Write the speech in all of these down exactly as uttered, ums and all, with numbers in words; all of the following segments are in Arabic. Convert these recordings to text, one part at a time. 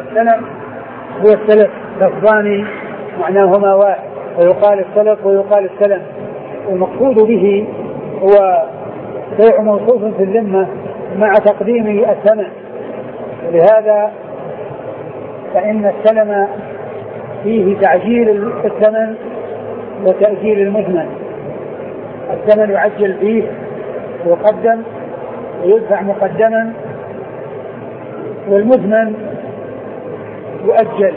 والسلم هو السلف، لفظان معناهما واحد، ويقال السلف ويقال السلم، والمقصود به هو بيع موصوف في الذمة مع تقديم الثمن. ولهذا فإن السلم فيه تعجيل الثمن وتأجيل المثمن. الثمن يعجل فيه ويقدم ويدفع مقدما، والمثمن يؤجل،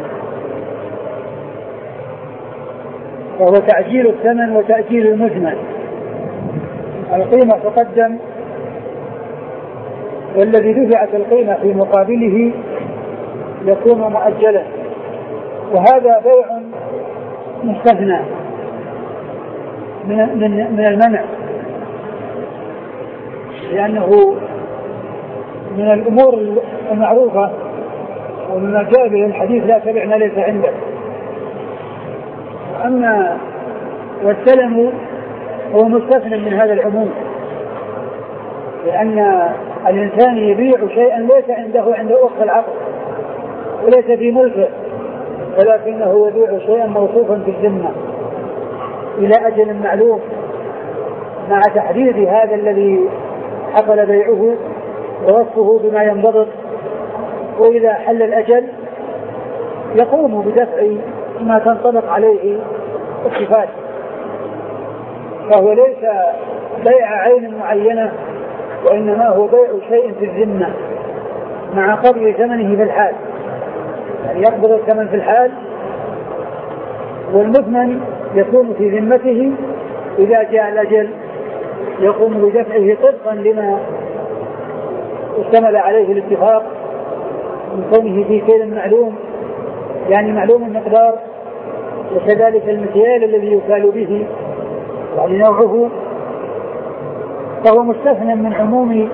وهو تعجيل الثمن وتأجيل المثمن. القيمة تقدم، والذي دفعت القيمة في مقابله يكون مؤجلا، وهذا بيع مستثنى من من المنع، لأنه من الأمور المعروفة ومما جاء به الحديث لا تبع ما ليس عندك. أما والسلم هو مستثنى من هذا العموم، لأن الإنسان يبيع شيئا ليس عنده عند أخذ العقد وليس في ملكه، ولكنه يبيع شيئا موصوفا في الذمة إلى أجل معلوم، مع تحديد هذا الذي حصل بيعه ووصفه بما ينضبط. وإذا حل الأجل يقوم بدفع ما تنطبق عليه الصفات، فهو ليس بيع عين معينة، وإنما هو بيع شيء في الذمة مع قبض ثمنه في الحال، يعني يقبض الثمن في الحال، والمثمن يكون في ذمته. إذا جاء الأجل يقوم بدفعه طبقا لما اشتمل عليه الاتفاق من كونه في كيل معلوم، يعني معلوم المقدار، وكذلك المكيال الذي يكال به يعني نوعه، فهو مستثنى من عموم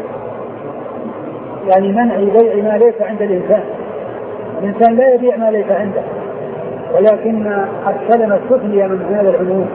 يعني منع بيع ما ليس عند الإنسان. الإنسان لا يبيع ما ليس عنده، ولكن السلم استثني من هذا العموم،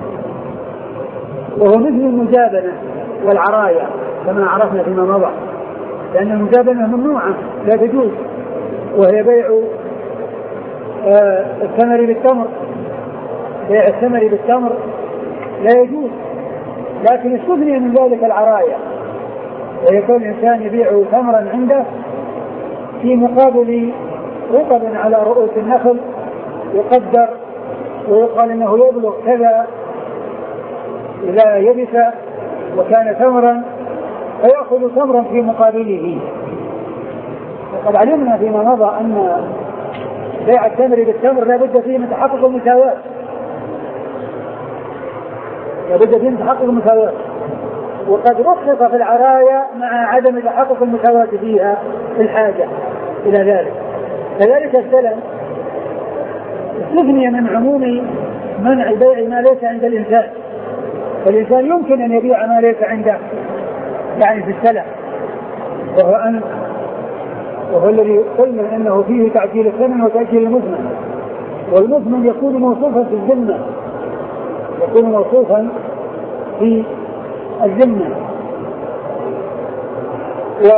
وهو مثل المجابنة والعراية كما عرفنا فيما مضى، لأن المجابنة ممنوعة لا تجوز، وهي بيع آه الثمر بالتمر، بيع الثمر بالتمر لا يجوز، لكن استثني من ذلك العراية، ويكون الإنسان يبيع ثمرا عنده في مقابل رطب على رؤوس النخل يقدر ويقال انه يبلغ كذا اذا يبس وكان ثمرا، فيأخذ ثمرا في مقابله. وقد علمنا فيما مضى ان بيع التمر بالتمر لا بد فيه من تحقق المساواة، لا بد فيه من تحقق المساواة، وقد رخص في العرايا مع عدم تحقق المساواة فيها في الحاجة إلى ذلك. كذلك السلم استثني من عموم منع بيع ما ليس عند الإنسان، فالإنسان يمكن أن يبيع ما ليس عنده يعني في السلم، وهو, أن وهو الذي قلنا أنه فيه تعجيل الثمن وتأجيل المثمن، والمثمن يكون موصوفا في الذمة، يكون موصوفا في الذمة. و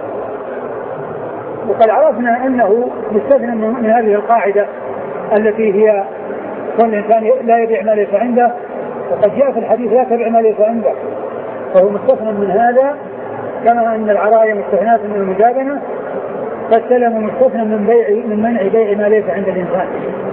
وقد عرفنا أنه مستثنى من هذه القاعدة التي هي كل إنسان لا يبيع ما ليس عنده، وقد جاء في الحديث لا تبيع ما ليس عنده، فهو مستثنى من هذا، كما أن العراية مستثناة من المجابنة، فالسلم مستثنى من بيع من منع بيع ما ليس عند الإنسان.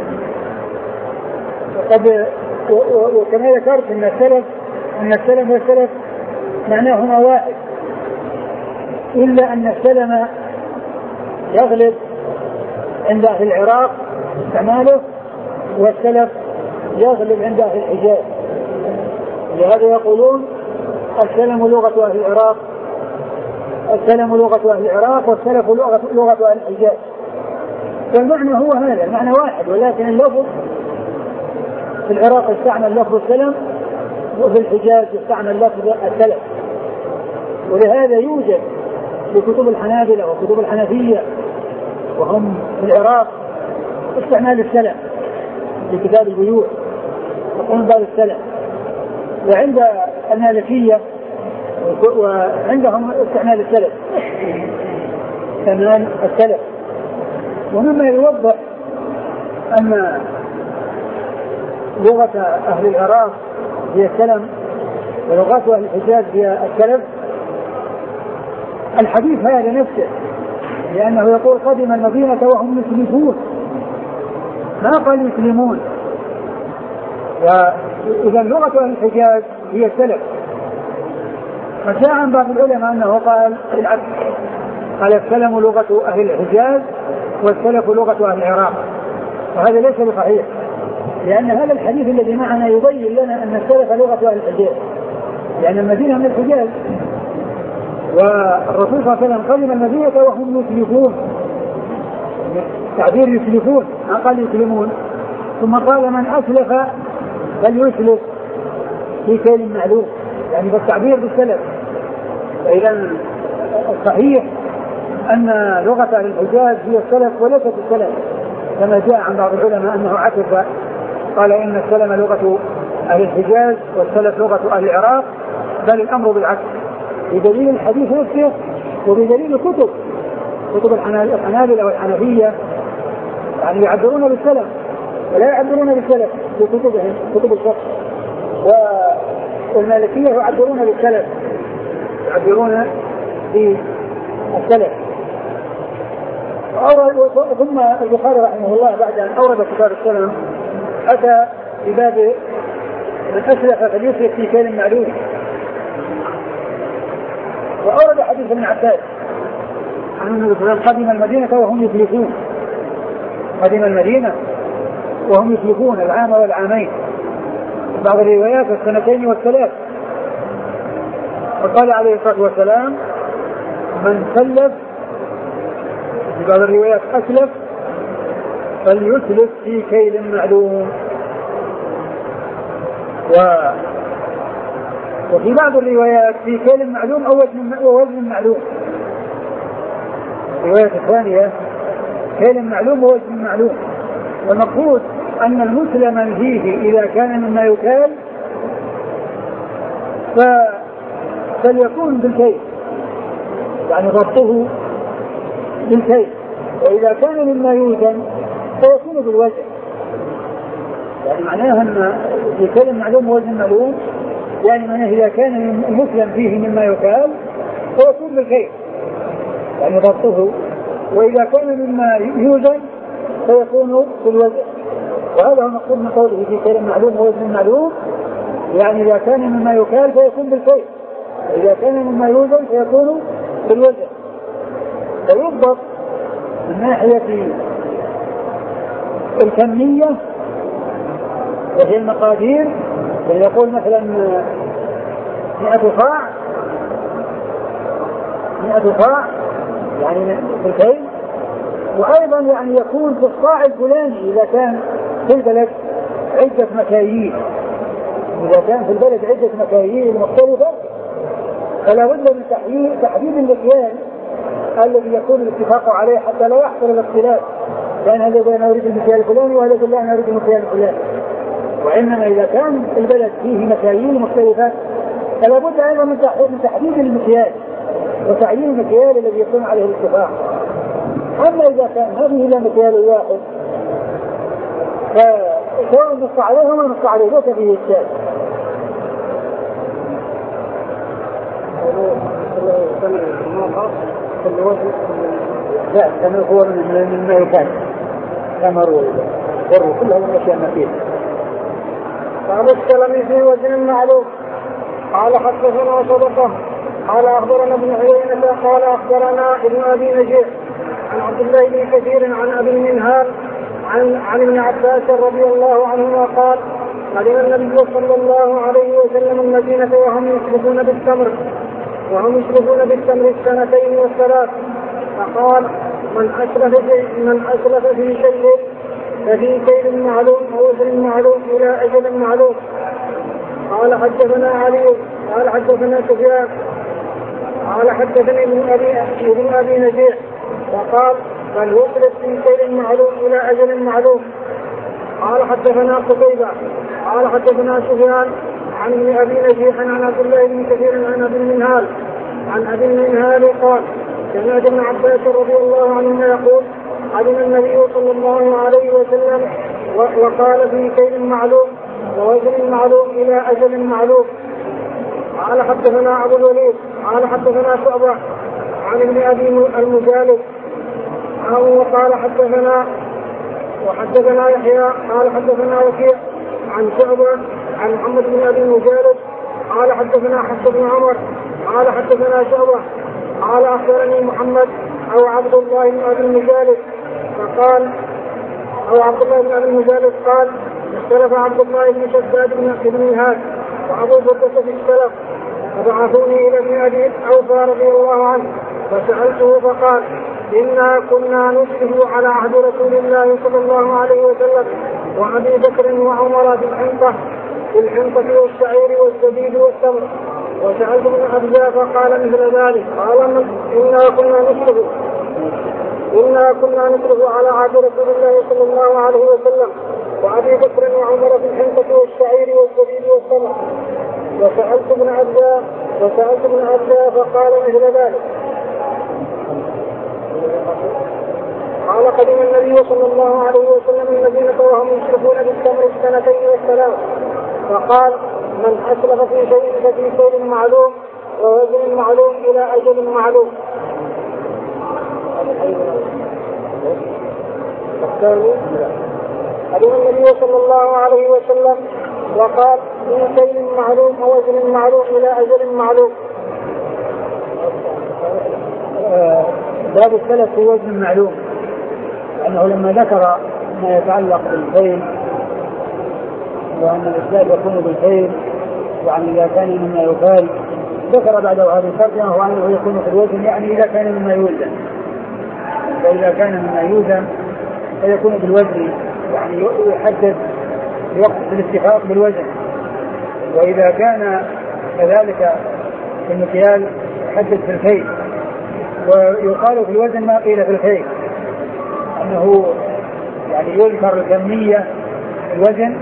وقد وكما ذكرت أن السلف أن السلم والسلف معناهما واحد، إلا أن السلم يغلب عند أهل العراق استعماله، والسلف يغلب عند أهل الحجاز. لهذا يقولون السلم لغة أهل العراق، السلم لغة أهل العراق، والسلف لغة, لغة أهل الحجاز. فالمعنى هو هذا، المعنى واحد، ولكن اللفظ في العراق يستعمل لفظ السلم، وفي الحجاز يستعمل لفظ السلف. ولهذا يوجد لكتب الحنابلة وكتب الحنفية وهم في العراق استعمال السلم في كتاب البيوع، يقولون باب السلم. وعند المالكية وعندهم استعمال السلف، استعمال السلف. ومما يوضح أن لغة أهل العراق هي السلم ولغات أهل الحجاز هي السلف الحديث هذا نفسه، لأنه يقول قدم المدينة وهم مسلمون، ما قال يسلمون. وإذا لغة أهل الحجاز هي السلف. فجاء عن بعض العلماء أنه قال العكس، قال السلم لغة أهل الحجاز والسلف لغة أهل العراق، وهذا ليس بصحيح، لأن هذا الحديث الذي معنا يبين لنا أن السلف لغة أهل الحجاز، لأن المدينة من الحجاز، والرسول صلى الله عليه وسلم قدم المدينة وهم يسلفون، تعبير يسلفون ما قال يسلمون. ثم قال من أسلف فليسلف في كيل معلوم، يعني بالتعبير بالسلف. فإذا الصحيح أن لغة أهل الحجاز هي السلف وليست السلف، كما جاء عن بعض العلماء أنه عكس، قال إن السلم لغة أهل الحجاز والسلف لغة أهل العراق، بل الأمر بالعكس، بدليل الحديث نفسه وبدليل الكتب، كتب الحنابلة والحنفية يعني يعبرون بالسلف ولا يعبرون بالسلف في كتبهم كتب الفقه، والمالكية يعبرون بالسلف يعبرون بالسلف. ثم البخاري رحمه الله بعد أن أورد كتاب السلم أتى بباب من أسلف فليسلف في كيل معلوم، وأورد حديث ابن عباس عن النبي صلى الله عليه وسلم قدم المدينة وهم يسلفون، قدم المدينة وهم يسلفون العام والعامين، بعض الروايات السنتين والثلاث. وقال عليه الصلاة والسلام من سلف، في بعض الروايات أسلف، فليسلف في كيل معلوم. و... وفي بعض الروايات في كيل معلوم أو وزن معلوم. الرواية الثانية كيل معلوم ووزن معلوم. والمقصود أن المسلم فيه إذا كان مما يكال فليكون بالكيل، يعني ضبطه بالكيل، وإذا كان مما يوزن فيكون بالوزن، يعني معناها أن في كيل معلوم ووزن معلوم، يعني معناه إذا كان المسلم فيه مما يكال فيكون بالكيل يعني ضبطه، وإذا كان مما يوزن فيكون بالوزن. وهذا هو المقصود من قوله في كيل معلوم ووزن معلوم، يعني إذا كان مما يكال فيكون بالكيل، وإذا كان مما يوزن فيكون بالوزن. فيضبط من ناحية الكمية وهي المقادير، يقول مثلا مئة صاع مئة صاع يعني في الكيل، وأيضا يعني يكون في الصاع الفلاني إذا كان في البلد عدة مكاييل، إذا كان في البلد عدة مكاييل مختلفة فلا بد من تحديد المكيال الذي يكون الاتفاق عليه حتى لا يحصل الاختلاف، لأن هذا لا يريد المكيال الفلاني وهذا لا يريد المكيال الفلاني. وإنما إذا كان البلد فيه مكاييل مختلفة فلا بد أيضا من تحديد المكيال وتعيين المكيال الذي يكون عليه الاتفاق. أما إذا كان هذه إلا مكيال واحد فسواء نص عليه وما نص عليه ليس فيه إشكال. لا كما هو من ما يكاد كما روي وروا كلها من الأشياء المكيلة. قال السلمي في وزن معلوم. قال حدثنا صدقه قال أخبرنا ابن عيينة قال أخبرنا ابن أبي نجيح عن عبد الله بن كثير عن أبي المنهال عن عن ابن عباس رضي الله عنهما قال قدم النبي صلى الله عليه وسلم المدينة وهم يشركون بالتمر وهم يشركون بالتمر السنتين والثلاث، فقال من أسلف في من أسلف في شيء ففي كيل معلوم أو وزن معلوم إلى أجل معلوم. قال حدثنا علي قال حدثنا سفيان قال حدثني ابن أبي ابن أبي نجيح وقال بل وصلت في كيل معلوم إلى أجل معلوم. قال حدثنا قتيبة قال حدثنا سفيان عن ابن أبي نجيح عن عبد الله بن كثير عن أبي المنهال عن أبي المنهال قال سمعت ابن عباس رضي الله عنهما يقول قدم النبي صلى الله عليه وسلم وقال في كيل معلوم ووزن معلوم إلى أجل معلوم. قال حدثنا أبو الوليد قال حدثنا شعبة عن ابن أبي المجالد وقال حدثنا وحدثنا يحيى قال حدثنا وكيع عن شعبة عن محمد بن أبي المجالد قال حدثنا حفص بن عمر قال حدثنا شعبة قال أخبرني محمد أو عبد الله بن أبي المجالد فقال أو عبد الله بن أبي المجالد قال اختلف عبد الله بن شداد بن ميهاد وأبو بردة في السلف فبعثوني إلى ابن أبي أوفى رضي الله عنه فسألته فقال إنا كنا نشرف على عهد رسول الله صلى الله عليه وسلم وأبي بكر وعمر في الحنطة في الحنطة والشعير والزبيب والتمر وسألت ابن أبزة فقال مثل ذلك. قال إنا كنا نشرف إنا كنا نشرف على عهد رسول الله صلى الله عليه وسلم وأبي بكر وعمر في الحنطة والشعير والزبيب والتمر وسألت ابن أبزة وسألت ابن أبزة فقال مثل ذلك. قال قدم النبي صلى الله عليه وسلم المدينة وهم يشرفون بالتمر السنتين والثلاث فقال من أسلف في شيء ففي شيء معلوم ووزن معلوم إلى أجل معلوم. قدم النبي صلى الله عليه وسلم وقال في شيء معلوم ووزن معلوم إلى أجل معلوم. باب السلف في وزن معلوم أنه لما ذكر ما يتعلق بالخيل وأن الإسلام يكون بالخيل وعن إذا كان مما يقال ذكر بعده هذه الترجمة وأنه يكون في الوزن يعني إذا كان مما يوزن فإذا كان مما يوزن فيكون بالوزن يعني يحدد وقت الاتفاق بالوزن وإذا كان كذلك في المكيال يحدد في الخيل ويقال في الوزن ما قيل في الخيل أنه يعني يذكر الكمية الوزن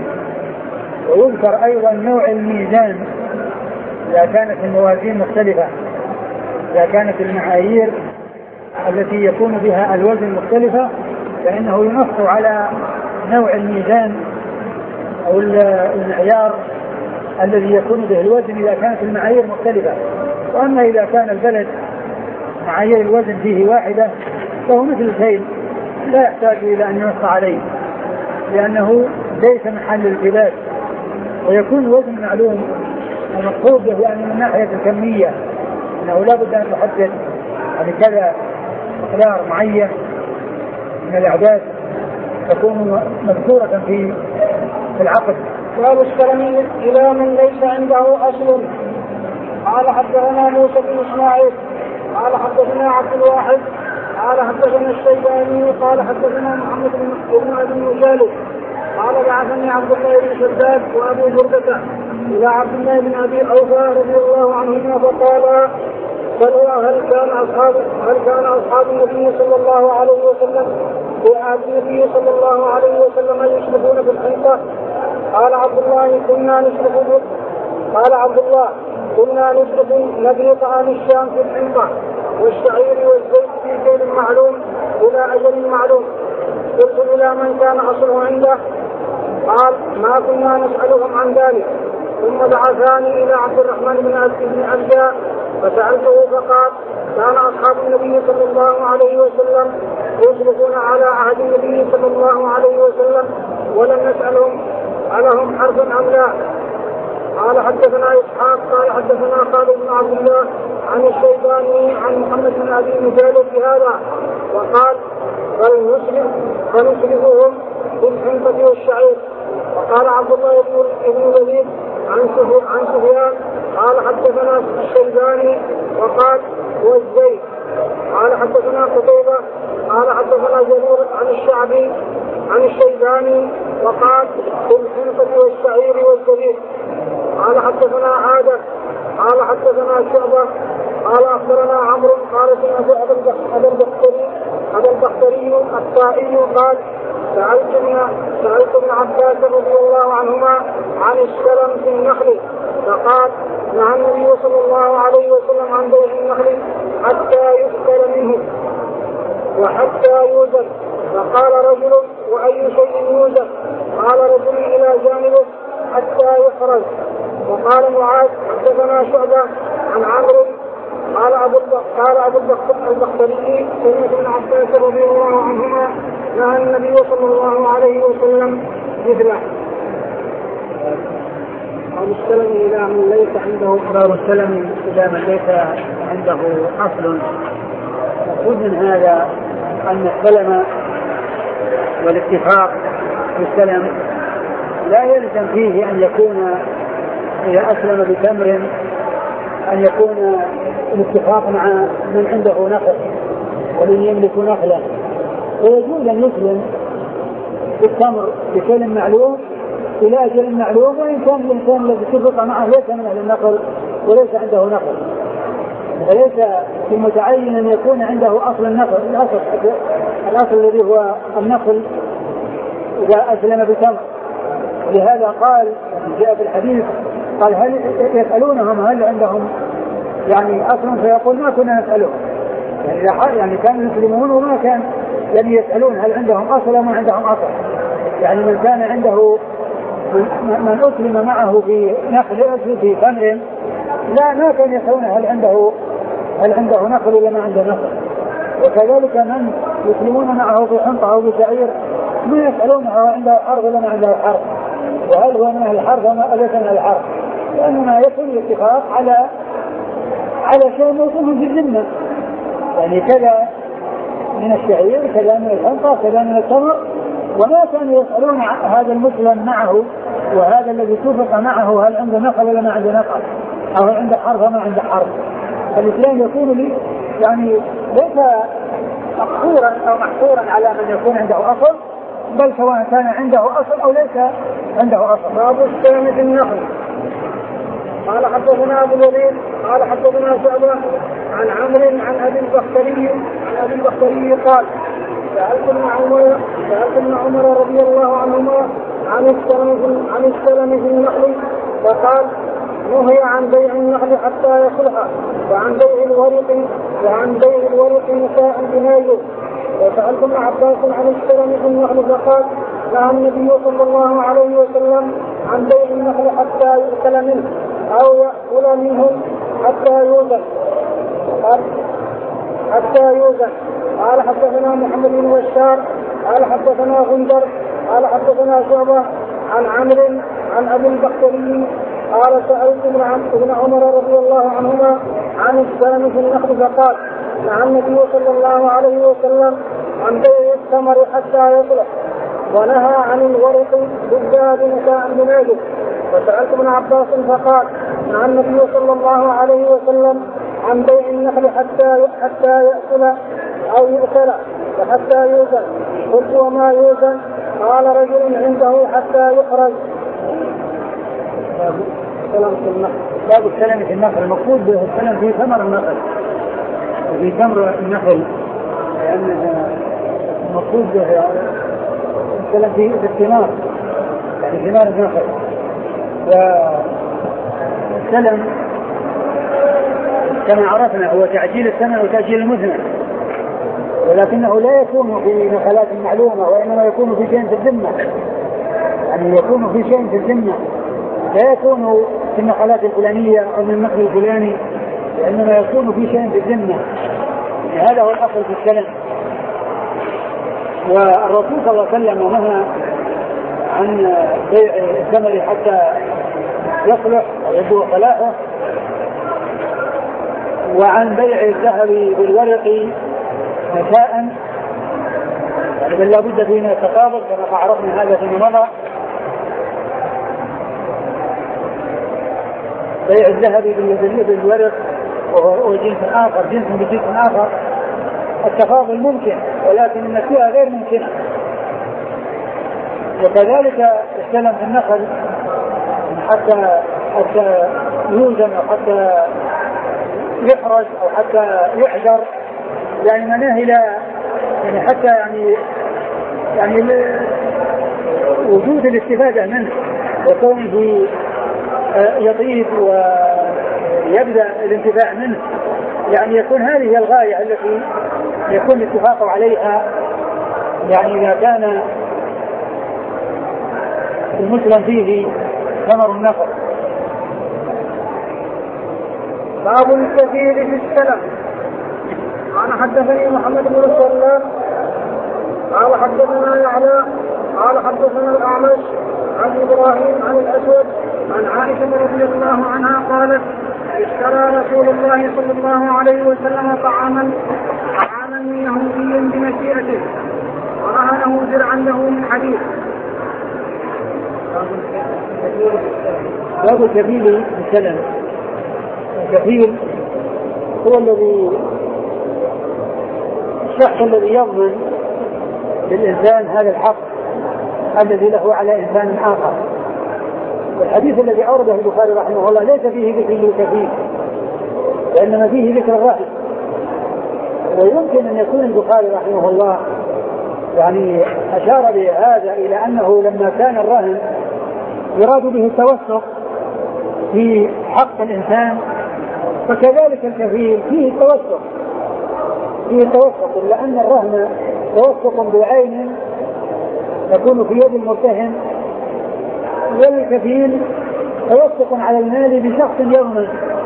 ويذكر أيضا نوع الميزان إذا كانت الموازين مختلفة إذا كانت المعايير التي يكون بها الوزن مختلفة فإنه ينص على نوع الميزان أو المعيار الذي يكون به الوزن إذا كانت المعايير مختلفة. وأما إذا كان البلد معايير الوزن فيه واحدة فهو مثل الخيل لا يحتاج إلى أن ينص عليه لأنه ليس محل البلاد ويكون الوزن معلوم المقصود به يعني من ناحية الكمية أنه لا بد أن تحدد يعني كذا مقدار معين من الأعداد تكون مذكورة في في العقد. باب السلم إلى من ليس عنده أصل. قال حدثنا موسى بن إسماعيل قال حدثنا عبد الواحد قال حدثنا الشيباني قال حدثنا محمد بن أبي المجالد قال بعثني عبد الله بن شداد وأبو بردة إلى عبد الله بن أبي أوفى رضي الله عنهما فقال قالوا هل كان أصحاب هل كان أصحاب النبي صلى الله عليه وسلم في عهد النبي صلى الله عليه وسلم يشرفون بالحنطة؟ قال عبد الله كنا نشرف قال عبد الله كنا نشرف نبي طعام الشام في الحنطة والشعير والزيت في كيل معلوم إلى أجل معلوم. قلت إلى من كان أصله عنده؟ قال ما كنا نسألهم عن ذلك. ثم بعثاني إلى عبد الرحمن بن عبد فسألته فقال كان أصحاب النبي صلى الله عليه وسلم يشرفون على عهد النبي صلى الله عليه وسلم ولم نسألهم ألهم حرفا أم لا. قال حدثنا إسحاق قال حدثنا خالد بن عبد الله عن الشيباني عن محمد بن أبي المجالد بهذا وقال فنسلفهم في الحنطة والشعير. وقال عبد الله بن الوليد عن سفيان قال حدثنا الشيباني وقال والزيت. قال حدثنا قتيبة قال حدثنا جرير عن الشعبي عن الشيباني وقال في الحنطة والشعير والزبيب. قال حدثنا عادة قال حدثنا شعبة قال أخبرنا عمرو قال سمعت أبا البختري أبا البختري الطائي قال سألت ابن عباس رضي الله عنهما عن السلم في النخل فقال نهى النبي صلى الله عليه وسلم عن بيع النخل حتى يؤكل منه وحتى يوزن فقال رجل وأي شيء يوجد؟ قال رجل إلى جانبه حتى يخرج. وقال معاذ حدثنا شعبة عن عمرو قال أبو قال أبو البختري سمعت ابن عباس رضي الله عنهما نهى النبي صلى الله عليه وسلم مثله. باب السلم إلى من ليس عنده باب السلم إلى من ليس عنده أصل. المقصود من هذا أن السلم والاتفاق في السلم لا يلزم فيه أن يكون إذا أسلم بتمر أن يكون الاتفاق مع من عنده نخل ومن يملك نخلا، ويجوز أن يسلم بالتمر بكلم معلوم إلى أجل معلوم، وإن كان الإنسان الذي اتفق معه ليس من أهل النخل وليس عنده نخل، وليس المتعين أن يكون عنده أصل النخل. الأصل الأصل الذي هو النخل إذا أسلم بتمر. لهذا قال جاء في الحديث قال هل يسألونهم هل عندهم يعني أصل؟ فيقول ما كنا نسألهم، يعني يعني كانوا يسلمون وما كان يعني يسألون هل عندهم أصل وما عندهم أصل. يعني من كان عنده من أسلم معه في نخل في تمر لا ما كان يسألون هل عنده هل عنده نخل ولا ما عنده نخل. وكذلك من يسلمون معه في حنطة أو بشعير ما يسألون هو عنده حرف ولا ما عنده حرف، وهل هو من أهل الحرف وما أليس من أهل الحرف، لأننا يكون الاتفاق على على شيء موصول في الذمة، يعني كذا من الشعير كذا من الحنطة كذا من التمر، وما كانوا يسألون هذا المسلم معه وهذا الذي اتفق معه هل عنده نخل ولا ما عنده نخل، أو عنده حرف وما عنده حرف. فالإسلام يكون لي يعني ليس مقصورا أو محصورا على من يكون عنده أصل، بل سواء كان عنده أصل أو ليس عنده أصل. باب السلم في النخل. قال حدثنا أبو الوليد قال حدثنا شعبة عن عمرو عن أبي البختري عن أبي البختري قال سألت ابن عمر سألت ابن عمر رضي الله عنهما عن السلم عن السلم في النخل، فقال نهي عن بيع النخل حتى يصلح، وعن بيع الورق وعن بيع الورق نساء بنايه. وسألت ابن عباس عن السلم في النخل، فقال نهى النبي صلى الله عليه وسلم عن بيع النخل حتى يؤكل منه أو يأكل منه حتى يوزن حتى يوزن. قال حدثنا محمد بن بشار قال حدثنا غندر قال حدثنا شعبة عن عمرو عن أبي البختري قال سألت ابن عمر رضي الله عنهما عن السلم في النخل، فقال نهى النبي صلى الله عليه وسلم عن بيع الثمر حتى يصلح، ونهى عن الورق بالذهب نساء بنايه. وسألت ابن عباس فقال نهى النبي صلى الله عليه وسلم عن بيع النخل حتى حتى يأكل أو يؤكل وحتى يوزن. قلت وما يوزن؟ قال رجل عنده حتى يخرج. باب السلم في النخل. المقصود به السلم في ثمر النخل وفي تمر النخل، لأن المقصود به السلم في الثمار يعني ثمار النخل. والسلم كما عرفنا هو تعجيل الثمن وتأجيل المثمن، ولكنه لا يكون في نخلات معلومة، وإنما يكون في شيء في الذمة، يعني يكون في شيء في الذمة، لا يكون في النخلات الفلانية أو من النخل الفلاني، وإنما يكون في شيء في الذمة. هذا هو الأصل في السلم. والرسول صلى الله عليه وسلم نهى عن بيع الثمر حتى يصلح أو يبدو صلاحه، وعن بيع الذهب بالورق نساء، يعني بل لا بد فيه من التقابل كما عرفنا هذا فيما مضى. بيع الذهب بالورق وهو جنس آخر، جنس بجنس آخر، التفاضل ممكن ولكن النسيئة غير ممكنة. وكذلك السلم في النخل حتى حتى يوزن أو حتى يحرج أو حتى يحجر، يعني مناه إلى يعني حتى يعني يعني وجود الاستفادة منه وكونه يطيب ويبدأ الانتفاع منه، يعني يكون هذه الغاية التي يكون الاتفاق عليها يعني إذا كان المسلم فيه ثمر النفر. باب الكفيل في السلف. قال حدثني محمد بن سلام قال حدثنا يعلى قال حدثنا الأعمش عن إبراهيم عن الأسود عن عائشة رضي الله عنها قالت اشترى رسول الله صلى الله عليه وسلم طعاما طعاما من يهودي بمشيئته ورهنه درعا له من حديد. باب الكفيل بالسلم. الكفيل هو الذي الشخص الذي يضمن للإنسان هذا الحق الذي له على إنسان آخر. والحديث الذي أورده البخاري رحمه الله ليس فيه ذكر الكفيل وإنما فيه ذكر الرهن. ويمكن أن يكون البخاري رحمه الله يعني أشار بهذا إلى أنه لما كان الرهن يراد به التوثق في حق الإنسان فكذلك الكفيل فيه التوثق فيه التوثق إلا أن الرهن توثق بعين تكون في يد المرتهن والكفيل توثق على المال بشخص يضمن.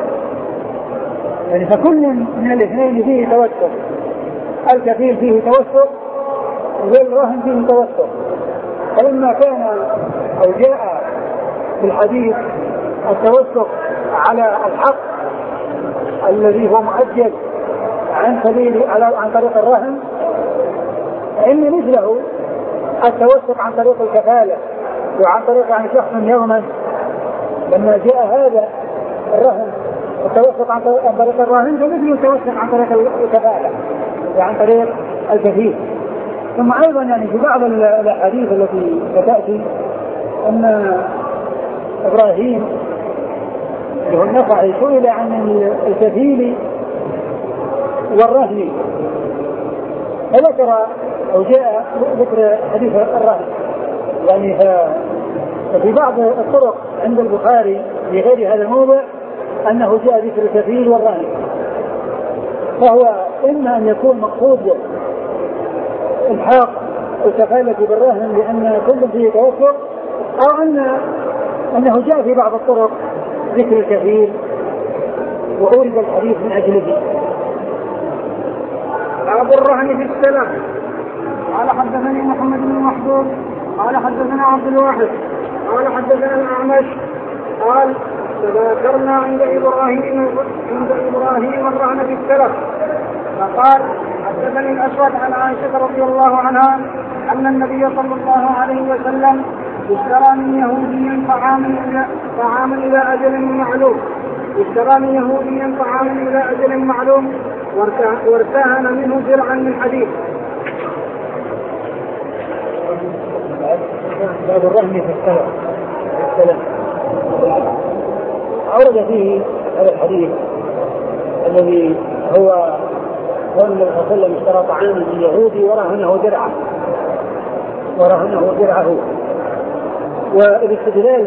يعني فكل من الاثنين فيه توثق. الكفيل فيه توثق والرهن فيه توثق. فلما كان أو جاء في الحديث التوثق على الحق الذي هو مؤجل عن سبيل عن طريق الرهن فإن مثله التوثق عن طريق الكفالة وعن طريق عن شخص يضمن. لما جاء هذا الرهن التوثق عن طريق الرهن فمثله التوثق عن طريق الكفالة وعن طريق الكفيل. ثم أيضا يعني في بعض الأحاديث التي ستأتي أن إبراهيم له النخعي سئل عن الكفيل والرهن فذكر أو جاء ذكر حديث الرهن. يعني ففي بعض الطرق عند البخاري في غير هذا الموضع أنه جاء ذكر الكفيل والرهن. فهو إما أن يكون مقصود الحاق الكفالة بالرهن لأن كل فيه توفر أو أن أنه جاء في بعض الطرق ذكر الكفيل وأورد الحديث من أجله. باب الرهن في السلف. قال حدثني محمد بن محمود قال حدثنا عبد الواحد قال حدثنا الأعمش قال تذاكرنا عند إبراهيم عند إبراهيم الرهن في السلف فقال حدثني الأسود عن عائشة رضي الله عنها أن النبي صلى الله عليه وسلم اشترى من يهودي طعاما إلى طعاما إلى أجل معلوم اشترى من يهودي طعاما إلى أجل معلوم وارتهن منه درعا من حديد. باب الرهن في السلف. أورد فيه هذا الحديث الذي هو قول النبي صلى الله عليه وسلم اشترى طعاما من يهودي ورهنه درعه ورهنه درعه. والاستدلال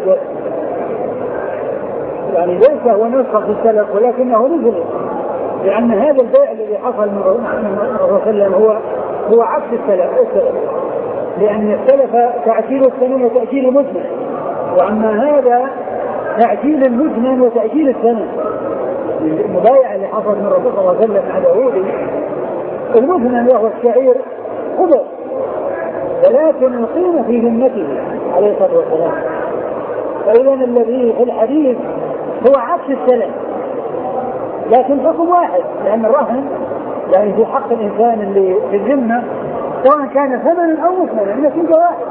يعني ليس هو نسخة في السلف ولكنه نزل لأن هذا البيع الذي حصل من الرسول صلى الله عليه وسلم هو هو عكس السلف السلف لأن السلف تعجيل الثمن وتأجيل المزمن وأما هذا تعجيل المزمن وتأجيل الثمن. المبايع اللي حصل من الرسول صلى الله عليه وسلم على يهودي المزمن وهو الشعير خضر ولكن القيمة في ذمته عليه الصلاة والسلام. فإذا الذي في الحديث هو عكس السلف لكن حكم واحد لأن الرهن يعني في حق الإنسان اللي في الذمة سواء كان ثمنا أو مثمنا النتيجة واحد.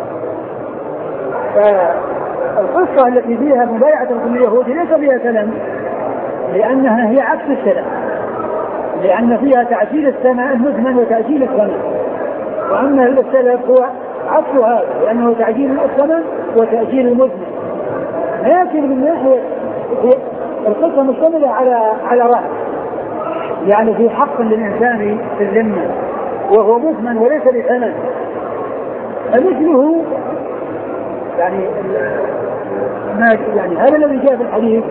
فالقصة التي فيها مبايعة اليهودي ليس فيها سلم لأنها هي عكس السلم لأن فيها تعجيل الثمن المثمن وتأجيل الثمن وأما السلف هو عكس هذا لأنه تعجيل الثمن وتأجيل المثمن. لكن من ناحية القصة مشتملة على على رهن يعني في حق للإنسان في الذمة وهو مثمن وليس بثمن. فمثله يعني ما يعني هذا الذي جاء في الحديث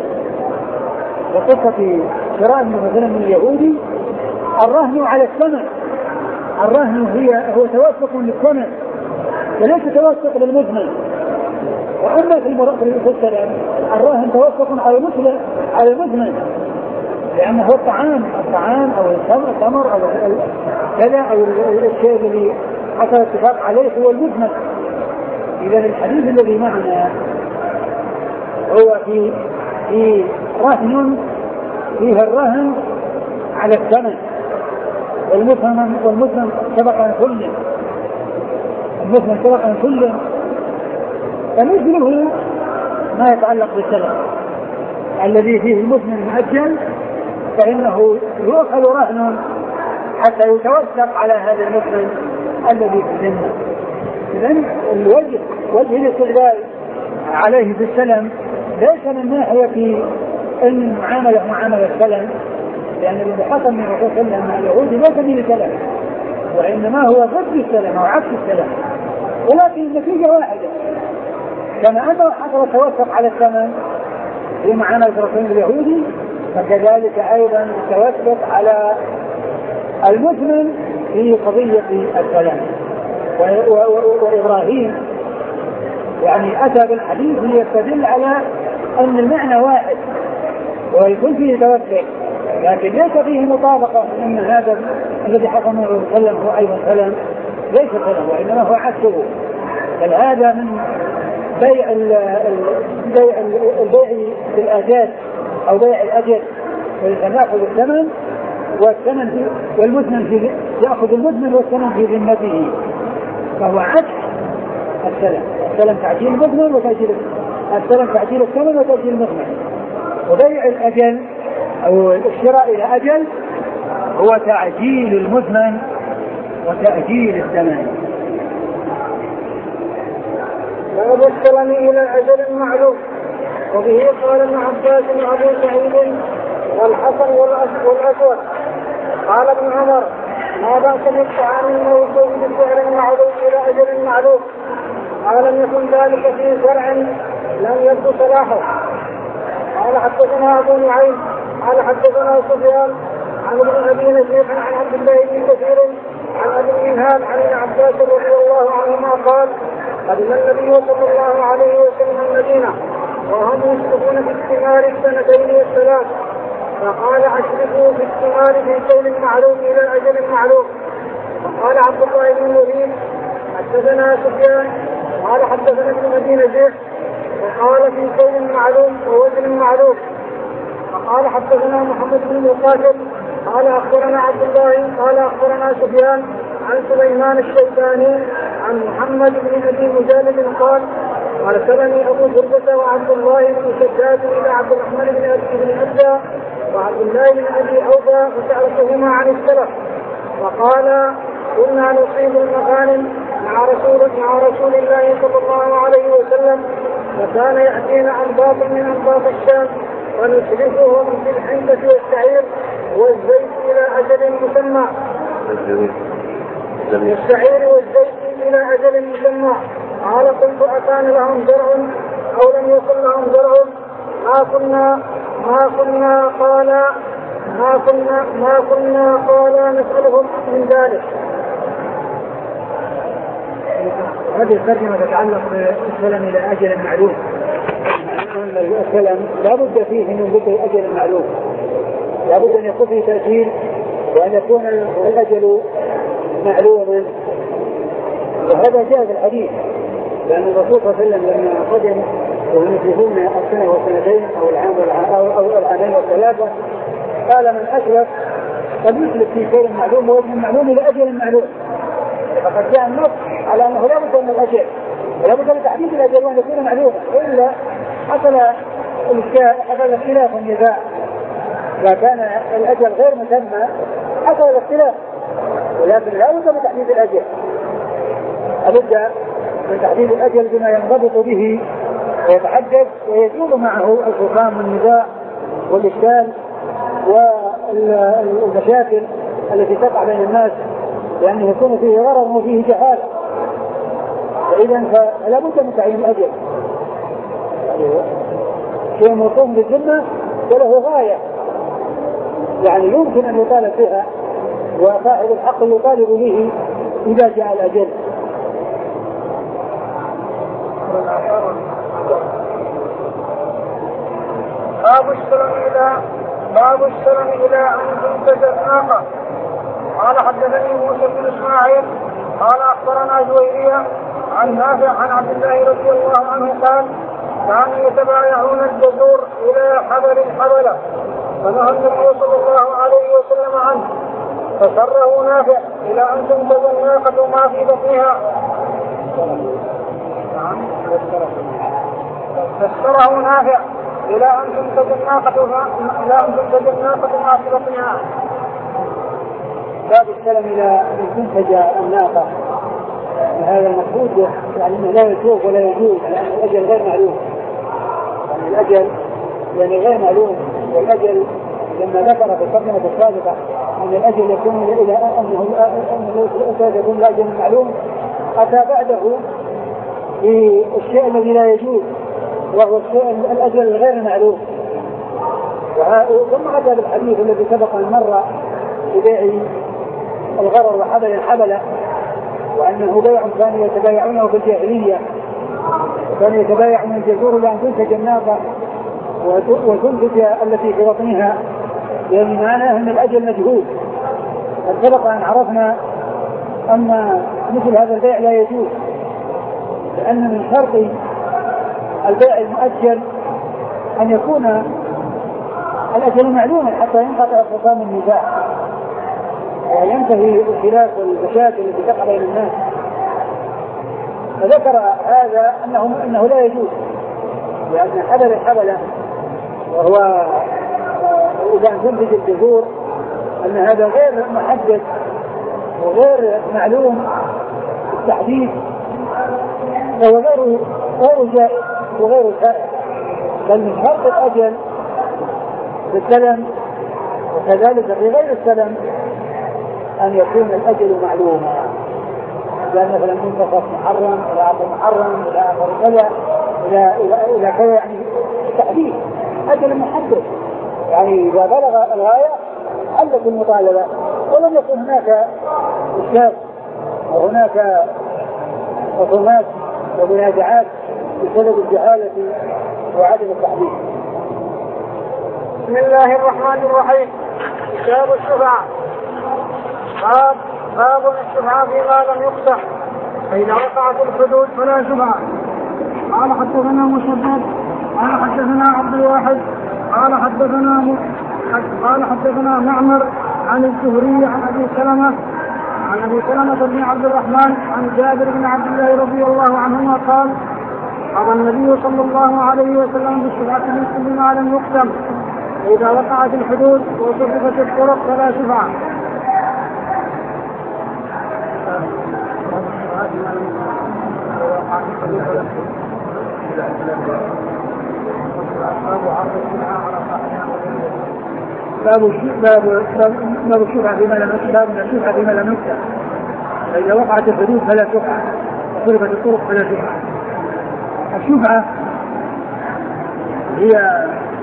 وقصة شراء مثلا من اليهودي الرهن على الثمن الرهن هي هو توثق للثمن وليس توثق للمثمن. وأما في في السلام الرهن توثق على المثمن على المثمن لأنه هو الطعام الطعام أو التمر أو كذا أو الشيء الذي حصل اتفاق عليه هو المثمن. إذا الحديث الذي معنا هو في في رهن فيه الرهن على الثمن والمثمن والمثمن سبق عن كل المثمن سبق عن كل فمثله ما يتعلق بالسلم الذي فيه المثمن مؤجل فإنه يؤخذ رهن حتى يتوثق على هذا المثمن الذي في الذمة. إذن الوجه وجه الاستدلال عليه في السلم ليس من ناحية أن معاملة معاملة السلم لأن الذي حصل من الرسول صلى الله عليه وسلم مع اليهود ليس به سلم وإنما هو ضد السلم أو عكس السلم ولكن النتيجة واحدة كما أنه حصل التوثق على الثمن في معاملة الرسول اليهودي فكذلك أيضا التوثق على المثمن في قضية السلام. وإبراهيم يعني أتى بالحديث ليستدل على أن المعنى واحد ويكون فيه توثق لكن ليس فيه مطابقة أن هذا الذي حصل من الرسول صلى الله عليه وسلم هو أيضا سلام ليس سلام وإنما هو عكسه. بل هذا من بيع البيع البيع بالآجال أو بيع الأجل ويأخذ الثمن والثمن في والمثمن في يأخذ المثمن والثمن في ذمته فهو عكس السلم. السلم تعجيل المثمن وتأجيل السلم تعجيل الثمن وتأجيل المثمن. وبيع الأجل أو الشراء إلى أجل هو تعجيل المثمن وتأجيل الثمن. باب السلم إلى أجل معلوم. وبه قال ابن عباس وأبو سعيد والحسن والأسود قال ابن عمر ما بأس بالطعام الموصول بسعر معلوم إلى أجل معلوم قال لم يكن ذلك في زرع لم يبدو صلاحه. قال حدثنا أبو نعيم قال حدثنا سفيان عن ابن أبي نجيح عن عبد الله بن كثير عن أبي منهال عن ابن عباس رضي الله عنهما قال قدم النبي صلى الله عليه وسلم المدينة وهم يشركون في الثمار السنتين والثلاث فقال أشركوا في الثمار في كيل معلوم إلى أجل معلوم. وقال عبد الله بن مريم حدثنا سفيان قال حدثنا ابن أبي نجيح وقال في كيل معلوم ووزن معلوم. فقال حدثنا محمد بن مقاتل قال أخبرنا عبد الله قال أخبرنا سفيان عن سليمان الشيباني عن محمد بن أبي مجالد قال أرسلني أبو جردة وعبد الله بن شداد إلى عبد الرحمن بن أبي بن أبدا وعبد الله بن أبي أوفى فسألتهما عن السلف فقال كنا نصيب المغانم مع رسول مع رسول الله صلى الله عليه وسلم وكان يأتينا أنباط من أنباط الشام ونسلفهم في الحنطة والشعير والزيت إلى أجل مسمى الشعير والزيت إلى أجل مسمى. قال قلت أكان لهم زرع أو لم يكن لهم زرع ما كنا ما كنا قال ما كنا ما كنا قال نسألهم من ذلك. هذه الترجمة تتعلق بالسلم إلى أجل معلوم. السلم لا بد فيه من ذكر أجل معلوم لا بد أن يكون فيه تأجيل وأن يكون الأجل معلوما وهذا جاء في الحديث لأن الرسول صلى الله عليه وسلم لما قدم وهم يسلفون السنة والسنتين أو العام أو العامين والثلاثة قال من أسلف قد يسلف في شيء معلوم ووزن معلوم إلى أجل معلوم. فقد جاء النص على أنه لا بد من الأجل ولا بد من تحديد الأجل وأن يكون معلوما إلا حصل حصل اختلاف النزاع إذا كان الأجل غير مسمى حصل الاختلاف ولكن لا بد من تحديد الأجل لابد من تحديد الأجل بما ينضبط به ويتحدث ويزول معه الخصام والنزاع والإشكال والمشاكل التي تقع بين الناس لأنه يكون فيه غرض وفيه جهالة. فإذا فلا بد من تعيين الأجل شيء مرسوم بالذمة وله غاية يعني يمكن أن يطالب بها وصاحب الحق يطالب به إذا جاء الأجل. باب السلم إلى باب السلم إلى أن تنتج الناقة. قال حدثني موسى بن إسماعيل قال أخبرنا جويرية عن نافع عن عبد الله رضي الله عنه قال كانوا يتبايعون الجزور إلى حبل الحبلة فنهى النبي صلى الله عليه وسلم عنه فسره نافع إلى أن تنتج الناقة ما في بطنها. فسره نافع إلى أن تنتج الناقة إلى أن تنتج الناقة ما في بطنها. باب السلم إلى أن تنتج الناقة. هذا المفروض يعني أنه لا يسوق ولا يجوز لأن الأجل غير معلوم. يعني الأجل يعني غير معلوم. والأجل لما ذكر في الترجمة السابقة أن الأجل يكون إلى أنه أنه يكون الأجل معلوم أتى بعده في الشيء الذي لا يجوز وهو الشيء الأجل الغير معلوم. ثم أتى بالحديث الذي سبق أن مر ببيع الغرر وحبل الحبلة وأنه بيع كانوا يتبايعونه في الجاهلية كانوا يتبايعون الجزور لأن تنتج الناقة وتنتج التي في بطنها يعني معناه أن الأجل مجهول. سبق أن عرفنا أن مثل هذا البيع لا يجوز لأن من شرط البيع المؤجل أن يكون الأجل معلوما حتى ينقطع خصام النزاع وينتهي الخلاف والمشاكل التي تقع بين الناس. فذكر هذا أنه, أنه لا يجوز لأن حبل الحبلة وهو إذا تنتج الجذور أن هذا غير محدد وغير معلوم التحديد فهو غير غير جائز وغير سائر بل من شرط الأجل بالسلم وكذلك في غير السلم أن يكون الأجل معلوما لأن مثلا منتصف محرم إلى آخر محرم إلى آخر كذا إلى إلى إلى كذا يعني تحديد أجل محدد يعني إذا بلغ الغاية حلت المطالبة ولم يكن هناك إشكال وهناك خصومات ومنازعات بسبب الجهالة وعدم التحديد. بسم الله الرحمن الرحيم. كتاب الشفعة. باب باب الشفعة فيما لم يقطع فإذا وقعت الحدود فلا شفعة. قال حدثنا مسدد قال حدثنا عبد الواحد قال حدثنا قال حدثنا معمر عن الزهري عن أبي سلمة عن أبي سلمة بن عبد الرحمن عن جابر بن عبد الله رضي الله عنهما قال قضى النبي صلى الله عليه وسلم بالشفعة من كل ما لم يقسم فإذا وقعت الحدود وصرفت الطرق فلا شفعة. باب باب باب الشفعة فيما لم باب الشفعة فيما لم يقسم فإذا وقعت الحدود فلا شفعة وصرفت الطرق فلا شفعة. الشفعة هي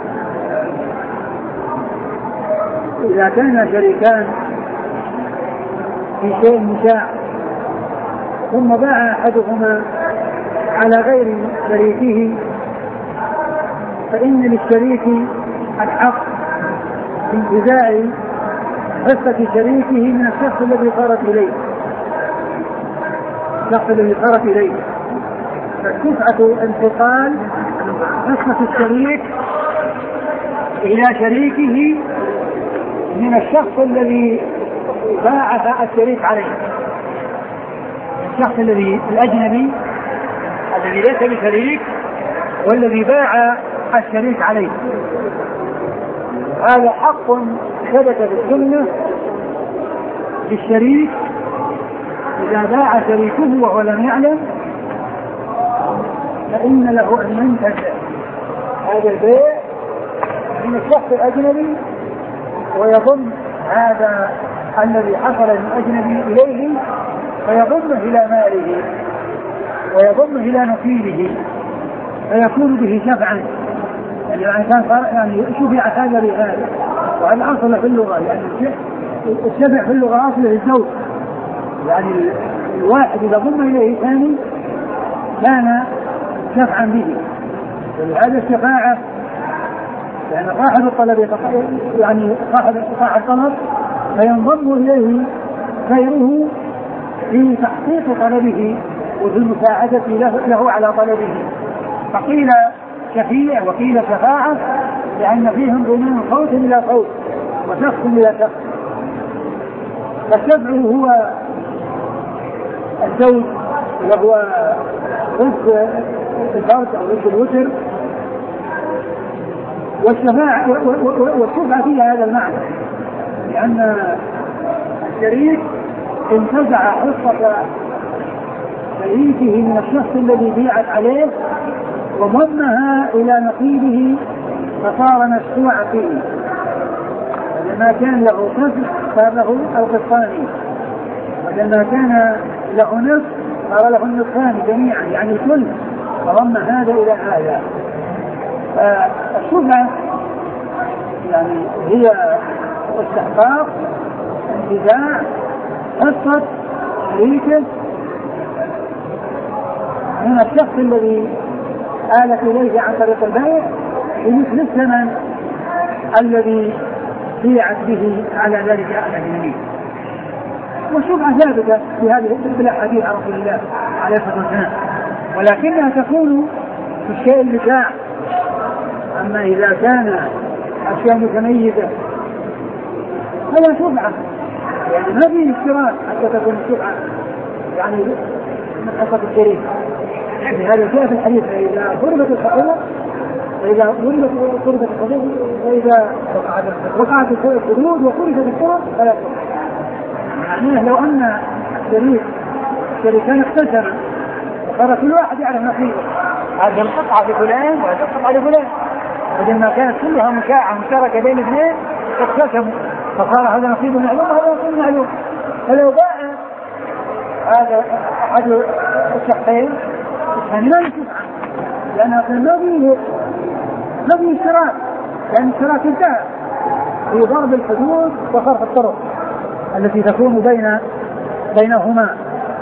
إذا كان شريكان في شيء مشاع ثم باع أحدهما على غير شريكه فإن للشريك الحق في انتزاع حصة شريكه من الشخص الذي صارت إليه الشخص الذي صارت إليه فالشفعة انتقال حصة الشريك إلى شريكه من الشخص الذي باع الشريك عليه الشخص الذي الأجنبي الذي ليس بشريك والذي باع الشريك عليه. هذا حق ثبت في السنة للشريك إذا باع شريكه وهو لم يعلم فإن له أن ينتزع هذا البيع من الشخص الأجنبي ويضم هذا الذي حصل من الأجنبي إليه فيضمه إلى ماله ويضمه إلى نصيبه فيكون به شفعا يعني كان يعني شفع هذا بهذا وهذا أصل في اللغة يعني الشفع في اللغة أصله الزوج، يعني الواحد إذا ضم إليه ثاني كان شفعا به. هذا الشفاعة يعني صاحب الطلب يعني صاحب صاحب الطلب فينضم إليه غيره في تحقيق طلبه وفي المساعدة له, له على طلبه. فقيل شفيع وقيل شفاعة لأن فيهم ضمن صوت إلى صوت وشخص إلى شخص. فالشفع هو الزوج وهو ضد الفرد أو ضد الوتر، والشفاعة والشفعة فيها هذا المعنى، لأن الشريك انتزع حصة شريكه من الشخص الذي بيعت عليه وضمها إلى نصيبه فصار مشفوعا فيه. لما كان له قسم صار له القسطان، ولما كان له نصف صار له النصفان جميعا، يعني الكل فضم هذا إلى هذا. فالشفعة يعني هي استحقاق انتزاع حصة شريكه من الشخص الذي آلت إليه عن طريق البيع بمثل الثمن الذي بيعت به على ذلك الأجنبي. والشفعة ثابتة في هذه الأحاديث عن رسول الله عليه الصلاة والسلام، ولكنها تكون في الشيء المتاع. أما إذا كان أشياء متميزة فلا شفعة، يعني ما فيه اشتراك حتى تكون الشفعة يعني من حصة الشريك. هذا جاء في الحديث: إذا ضربت الحقوق وإذا ضربت ضربت الحقوق وإذا وقعت الحدود وخرجت الطرق فلا شفعة. يعني لو أن الشريك الشريكان اقتسما وصار كل واحد يعرف نصيبه، هذه القطعة لفلان وهذه القطعة لفلان، ولما كانت كلها مشاعة مشتركة بين اثنين اقتسموا فصار هذا نصيب معلوم وهذا نصيب معلوم. فلو باع هذا أحد الشخصين الثاني لا يشفع، لأن ما فيه ما فيه اشتراك، لأن الاشتراك انتهى في ضرب الحدود وصرف الطرق التي تكون بين بينهما.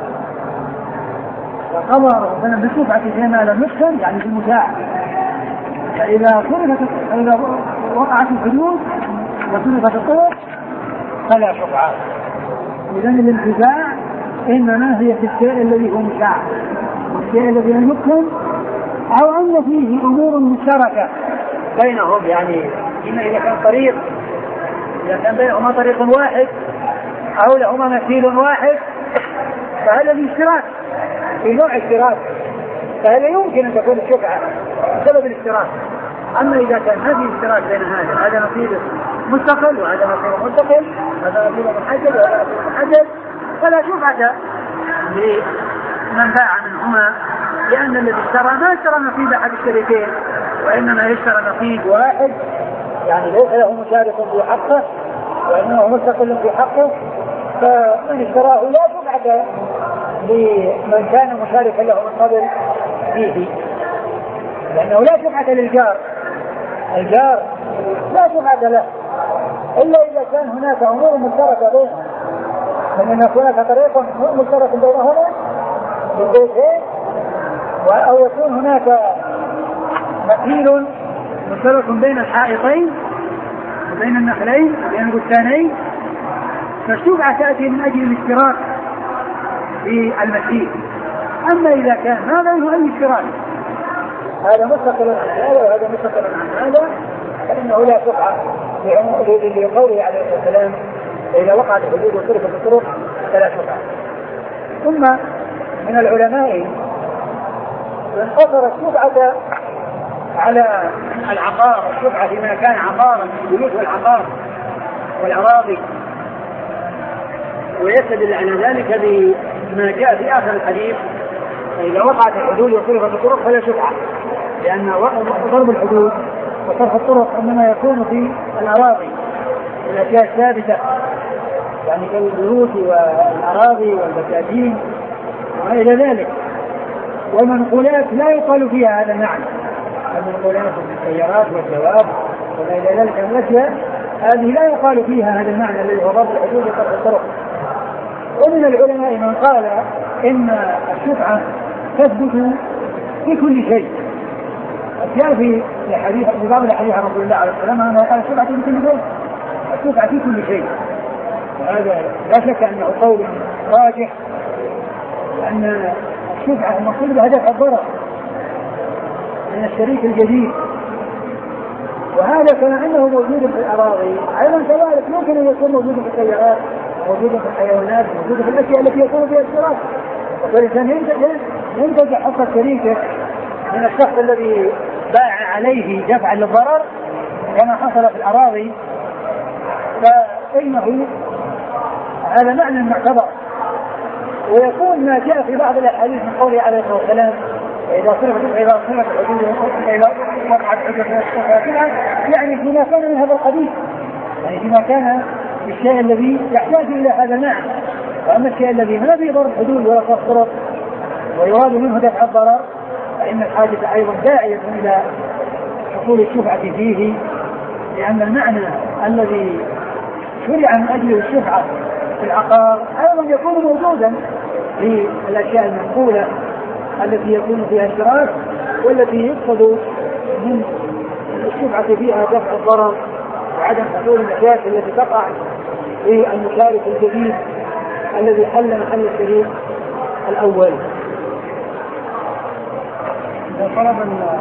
وقضى ربنا بالشفعة فيما لم يحسن، يعني في المشاع. فإذا صرفت إذا وقعت الحدود وصرفت الطرق فلا شفعة. إذن الانتزاع إنما هي في الشيء الذي هو مشاع، والشيء الذي لم يحسن أو أن فيه أمور مشتركة بينهم، يعني إما إذا كان طريق إذا كان بينهما طريق واحد أو لهما مثيل واحد فهذا الاشتراك في نوع اشتراك، فهذا يمكن أن تكون الشفعة بسبب الاشتراك. أما إذا كان ما في اشتراك بين هذا هذا نصيبه مستقل وهذا نصيبه مستقل، هذا نصيبه محدد وهذا نصيبه محدد، فلا شفعة لمن باع منهما، لأن الذي اشترى ما اشترى نصيب أحد الشريكين وإنما اشترى نصيب واحد، يعني ليس له مشارك في حقه وإنه مستقل في حقه. فمن اشتراه لا شفعة لمن كان مشاركا له من قبل فيه، لأنه لا شفعة للجار، الجار لا شفعة له إلا إذا كان هناك أمور مشتركة بينهم، لأن هناك طريق مشترك بينهما بالبيتين، أو يكون هناك مثيل مشترك بين الحائطين وبين النخلين وبين البستانين، فالشفعة تأتي من أجل الاشتراك في المثيل. أما إذا كان ما بينه أي اشتراك، هذا مستقل عن هذا وهذا مستقل عن هذا، فإنه لا شفعة لقوله عليه الصلاة والسلام: إذا وقعت الحدود وصرفت الطرق فلا شفعة. ثم من العلماء من قصر الشفعة على العقار، الشفعة فيما كان عقارا من بيوت العقار والأراضي، ويستدل على ذلك بما جاء في آخر الحديث: فإذا وقعت الحدود وصرفت الطرق فلا شفعة، لأن ضرب الحدود وصرف الطرق إنما يكون في الأراضي الأشياء الثابتة، يعني كالبيوت والأراضي والبساتين وما إلى ذلك. والمنقولات لا يقال فيها هذا المعنى، المنقولات والسيارات والدواب وما إلى ذلك من الأشياء هذه لا يقال فيها هذا المعنى الذي هو ضرب الحدود وقطع الطرق. ومن العلماء من قال إن الشفعة تثبت في كل شيء. جاء في الحديث في بعض الأحاديث عن رسول الله عليه الصلاة والسلام أنه قال الشفعة في كل شيء، الشفعة في كل شيء. وهذا لا شك أنه قول راجح، أن الشفعة المقصود بها دفع الضرر من الشريك الجديد. وهذا كما أنه موجود في الأراضي أيضا كذلك ممكن أن يكون موجود في السيارات، موجود في الحيوانات، موجود في الأشياء التي يكون فيها اشتراك. فالإنسان ينتج حق شريكه من الشخص الذي باع عليه دفعا للضرر كما حصل في الأراضي، فإنه هذا معنى معتبر. ويكون ما جاء في بعض الأحاديث من قوله عليه الصلاة والسلام إذا صرفت إذا صرفت الحدود إذا وقعت حدود يعني فيما كان من هذا القبيل، يعني فيما كان الشيء الذي يحتاج إلى هذا المعنى. وأما الشيء الذي ما فيه ضرب حدود ولا تصرف ويراد منه دفع الضرر فإن الحاجة أيضا داعية إلى حصول الشفعة فيه، لأن المعنى الذي شرع من أجل الشفعة في العقار أيضا يكون موجودا في الأشياء المنقولة التي يكون فيها اشتراك والتي يقصد من الشفعة فيها دفع الضرر وعدم حصول المشاكل التي تقع في المشارك الجديد الذي حل محل الشريك الأول. طلب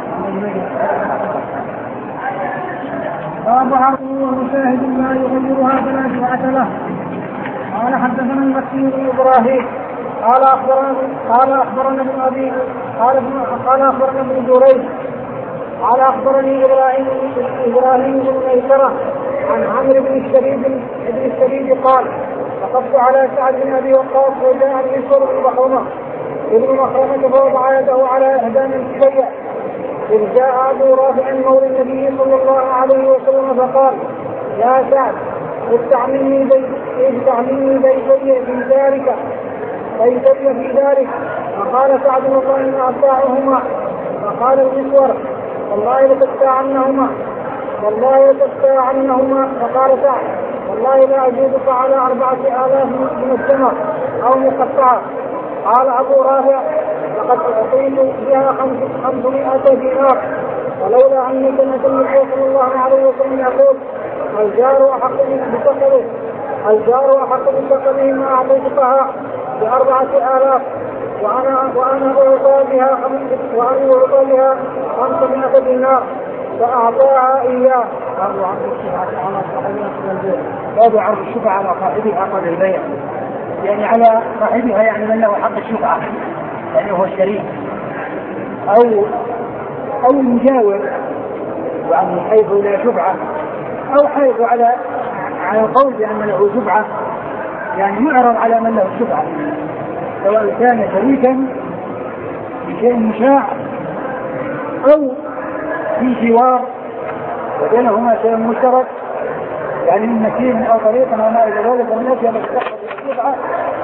باب عرض ومشاهد لا يغيرها فلا شفعة له. قال حدثنا المكي بن ابراهيم قال اخبرنا قال اخبرنا ابن ابي قال قال اخبرنا ابن جريج قال اخبرني ابراهيم ابراهيم بن ميسره عن عمرو بن الشريد بن الشريد قال وقفت على سعد بن ابي وقاص وجاء المسور بن مخرمه ابن مخرمه فوضع يده على اهدام السيئه إذ جاء أبو رافع مولى النبي صلى الله عليه وسلم فقال يا سعد استعملني استعملني بيتي في ذلك بيتي في ذلك. فقال سعد والله إن أطاعهما. فقال المسور والله لتستاعنهما والله لتستاعنهما. فقال سعد والله لا أجوزك على أربعة آلاف من السماء أو مقطعة. قال أبو رافع لقد أعطيت بها خمسمائة دينار ولولا أني سمعت النبي صلى الله عليه وسلم يقول الجار أحق بسقطه الجار أحق بسقطه ما أعطيتها بأربعة آلاف وأنا وأنا أعطى بها وأنا أعطى بها خمسمائة دينار فأعطاها إياه. باب عرض الشفعة على صاحبها قبل البيع، يعني على صاحبها يعني من له حق الشفعة يعني هو الشريك أو أو المجاور يعني حيث لا شفعة أو حيث على على القول بأن له شفعة يعني يعرض على من له شفعة سواء كان شريكا بشيء مشاع أو في جوار وبينهما شيء مشترك يعني من مكين أو طريق أو ما إلى ذلك من الأشياء التي تحصل الشفعة.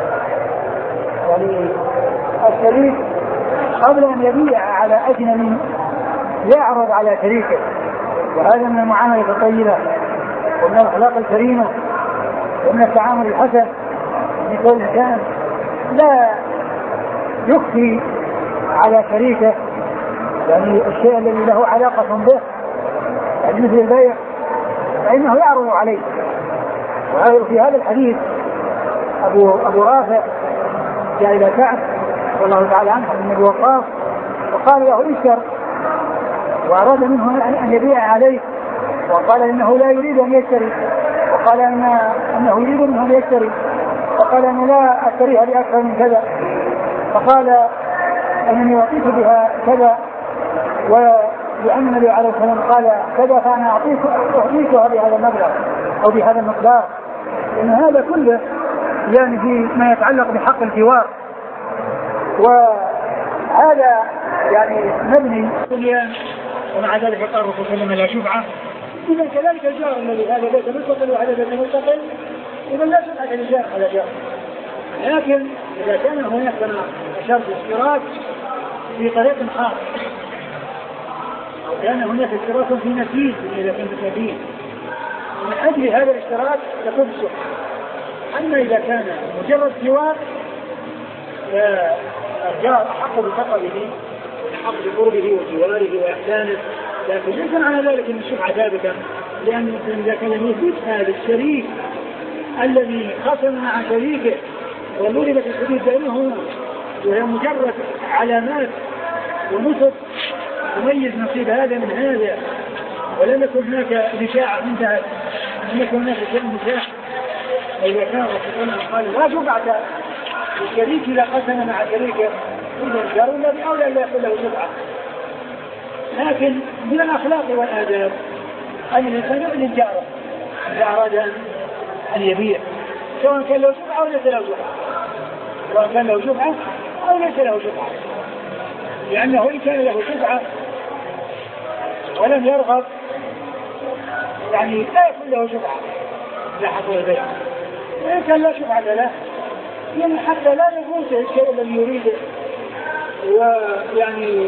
يعني الشريك قبل أن يبيع على أجنبي يعرض على شريكه، وهذا من المعاملة الطيبة ومن الأخلاق الكريمة ومن التعامل الحسن. يكون الإنسان لا يخفي على شريكه يعني الشيء الذي له علاقة به يعني مثل البيع فإنه يعرض عليه. وفي هذا الحديث أبو, أبو رافع جاء إلى كعب والله تعالى عنه من أبي وقاص وقال له اشتر وأراد منه أن يبيع عليه وقال إنه لا يريد أن يشتري وقال إن أنه يريد منه أن يشتري وقال أنه لا أشتريها بأكثر من كذا فقال أنني أعطيك بها كذا ولأن النبي عليه الصلاة والسلام قال كذا فأنا أعطيك أعطيكها بهذا المبلغ أو بهذا المقدار. لأن هذا كله يعني في ما يتعلق بحق الجوار وهذا يعني مبني ومع ذلك قال الرسول صلى الله عليه وسلم لا شفعة. إذا كذلك الجار الذي هذا بيت مستقل وهذا بيت مستقل إذا لا شفعة للجار على جار. لكن إذا كان هناك شرط اشتراك في طريق خاص أو كان هناك اشتراك في نتيجة إذا كنت نتيجة من أجل هذا الاشتراك تكون الشبهة. أما إذا كان مجرد جوار فالجار أحق بفقده أحق بقربه وجواره وإحسانه، لكن ليس على ذلك أن الشبهة ثابتة، لأن إذا كان يثبت هذا الشريك الذي خصم مع شريكه وضربت الحدود بينهما وهي مجرد علامات ونسب تميز نصيب هذا من هذا، ولم يكن هناك نشاع انتهت، لم يكن هناك شيء نشاع. إذا كان رسول قال لا شفعة الشريك إذا قسم مع شريكه إذا الجار الذي أولى أن لا يكون له شفعة. لكن من الأخلاق والآداب أن الإنسان يعلن جاره إذا أراد أن يبيع، سواء كان له شفعة أو ليس له شفعة، سواء كان له شفعة أو ليس له شفعة، لأنه إن كان له شفعة ولم يرغب يعني لا يكون له شفعة لا حصل البيع. وإن كان لا شفعة له يعني حتى لا يفوت الشيء الذي يريده ويعني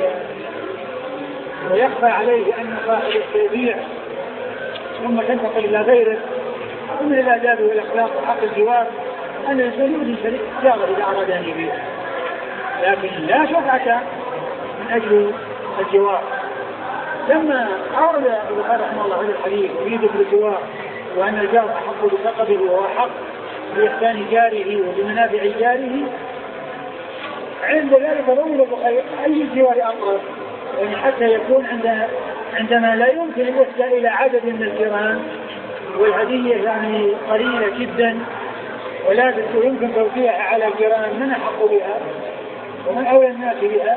ويخفى عليه أن صاحب البيع ثم تنتقل إلى غيره. ومن الآداب والأخلاق وحق الجوار أن الإنسان يؤذي شريك جاره إذا أراد أن يبيع، لكن لا شفعة من أجل الجوار. لما أورد أبو بكر رحمه الله هذا الحديث يريد بالجوار وأن الجار أحق بفقده وهو حق بإحسان جاره وبمنافع جاره، عند ذلك ضمن البخاري أي الجوار أقرب، يعني حتى يكون عند عندما لا يمكن أن يفضى إلى عدد من الجيران والهدية يعني قليلة جدا ولا يمكن توزيعها على الجيران من أحق بها ومن أولى الناس بها،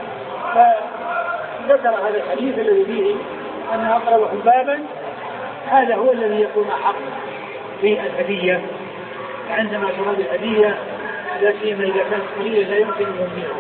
فذكر هذا الحديث الذي فيه أن أقربهم بابا هذا هو الذي يكون أحق بالهدية عندما تراد الهدية، لا سيما إذا كانت قليلة لا يمكن أن يبيعها.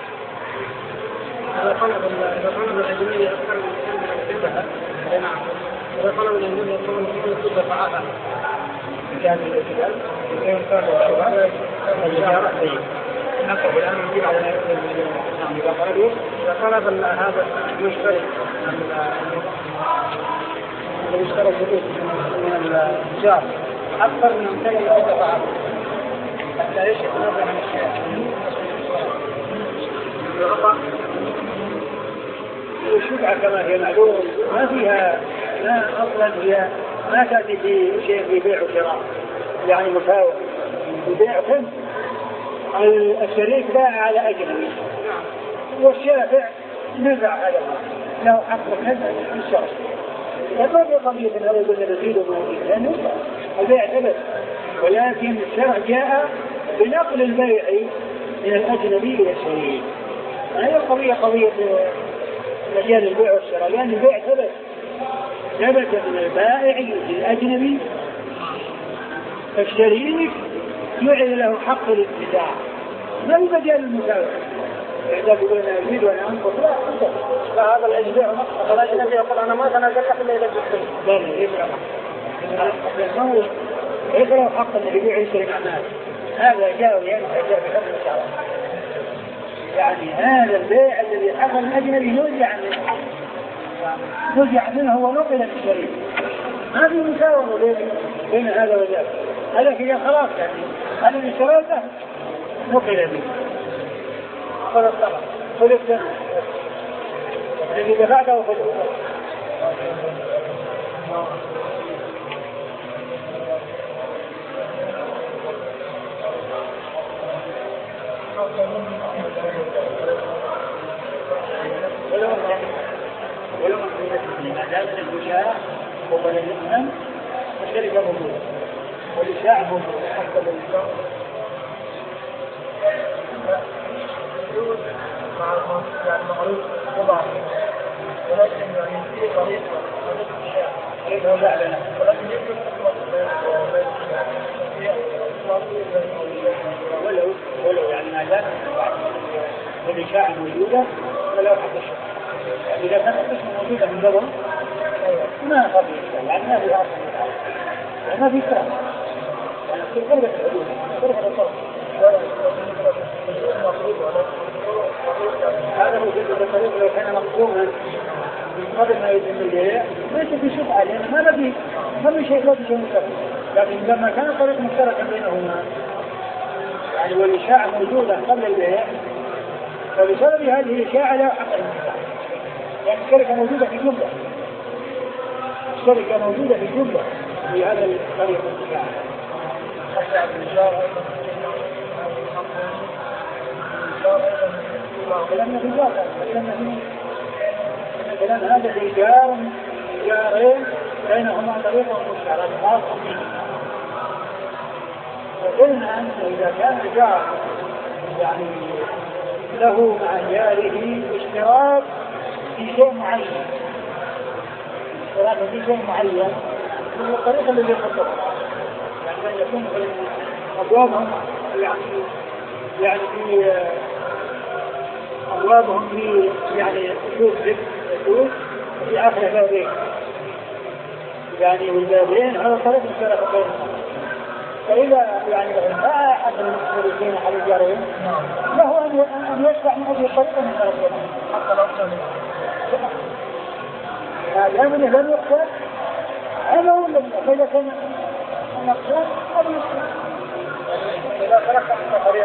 إذا طلب إذا طلب الأجنبي أكثر من الشبهة نعم، إذا طلب الأجنبي أكثر من الشبهة فعافى كان الكتاب إذا كان الشبهة الجارة طيب نقل الآن نجيب على نعم. إذا طلب إذا طلب هذا المشترك المشترك من الجار أكثر من أمثال الأوضة فعافى حتى يشهد نظر من الشيء الشبعة كما هي معلوم ما فيها ما أصلا هي ما تأتي في شيء في بيع وشراء يعني مساوئ. البيع كم الشريك باع على أجنبي والشافع نزع هذا له حق النزع في الشرع. فما في قضية أن هذا يقول نزيد وموجود لأنه البيع ثبت، ولكن الشرع جاء بنقل البيع من الأجنبي إلى الشريك. هذه القضية قضية مجال البيع والشراء، لأن البيع ثبت ثبت من البائع للأجنبي، فالشريك يعلن له حق الابتداع ما في مجال المساواه. إذا يقول أنا أزيد وأنا أنقص لا أنقص، فهذا الأجنبي نقص الأجنبي يقول أنا ما تنازل لك إلا إذا جبت لا لا يبرع ليس له حق أن يبيع يشتري مع الناس. هذا جاء يعني جاء بحكم الشرع، يعني هذا البيع الذي حصل الأجنبي نزع منه نزع منه ونقل للشريك، ما في مساومة بين هذا وذاك. هذا كذا خلاص يعني هذا اللي اشتريته نقل منه خذ الثمن خذ الثمن الذي دفعته خذه. ولو أن ما دام الوشاء وبل الإسلام فالشركة موجودة والإشاع موجود حتى بالإسلام مع المعروف وضع ولكن يعني في طريق طريق وضع لنا ولكن يمكن ولو ولو يعني ما دام الإشاع موجودة فلا حق الشرع. إذا كانت القسمة موجودة من قبل ما قبل يعني ما في أصل ما في كلام يعني في قربة الحدود قربة الطرف هذا موجود الطريق لو كان مقسوما من قبل ما يتم البيع ليس في شبهة لأن ما بقي ما في شيء لا شيء مشترك، لكن لما كان الطريق مشتركا بينهما يعني والإشاعة موجودة قبل البيع، فبسبب هذه الإشاعة لا حق المشترك، يعني الشركة موجودة في الجملة، الشركة موجودة في الجملة في هذا الطريق الإشاعة. لأن في الواقع لأن هذا الإيجار إيجارين بينهما طريق مشترك خاص به. فقلنا أن إذا كان الجار يعني له مع جاره اشتراك في شيء معين، اشتراك في شيء معين من الطريق الذي يخطره، يعني أن يكون أبوابهم يعني يعني في أبوابهم في يعني سوق سوق في آخر بابين، يعني والبابين على طريق مشترك بينهم. فإذا يعني ما أحد من المشتركين على الجارين له أن يدفع من أجل الطريقة من طرفين حتى لو كان هذا من لم يقصر هذا هو الذي فإذا كان المقصود هذا يقصر. إذا تركت الطريق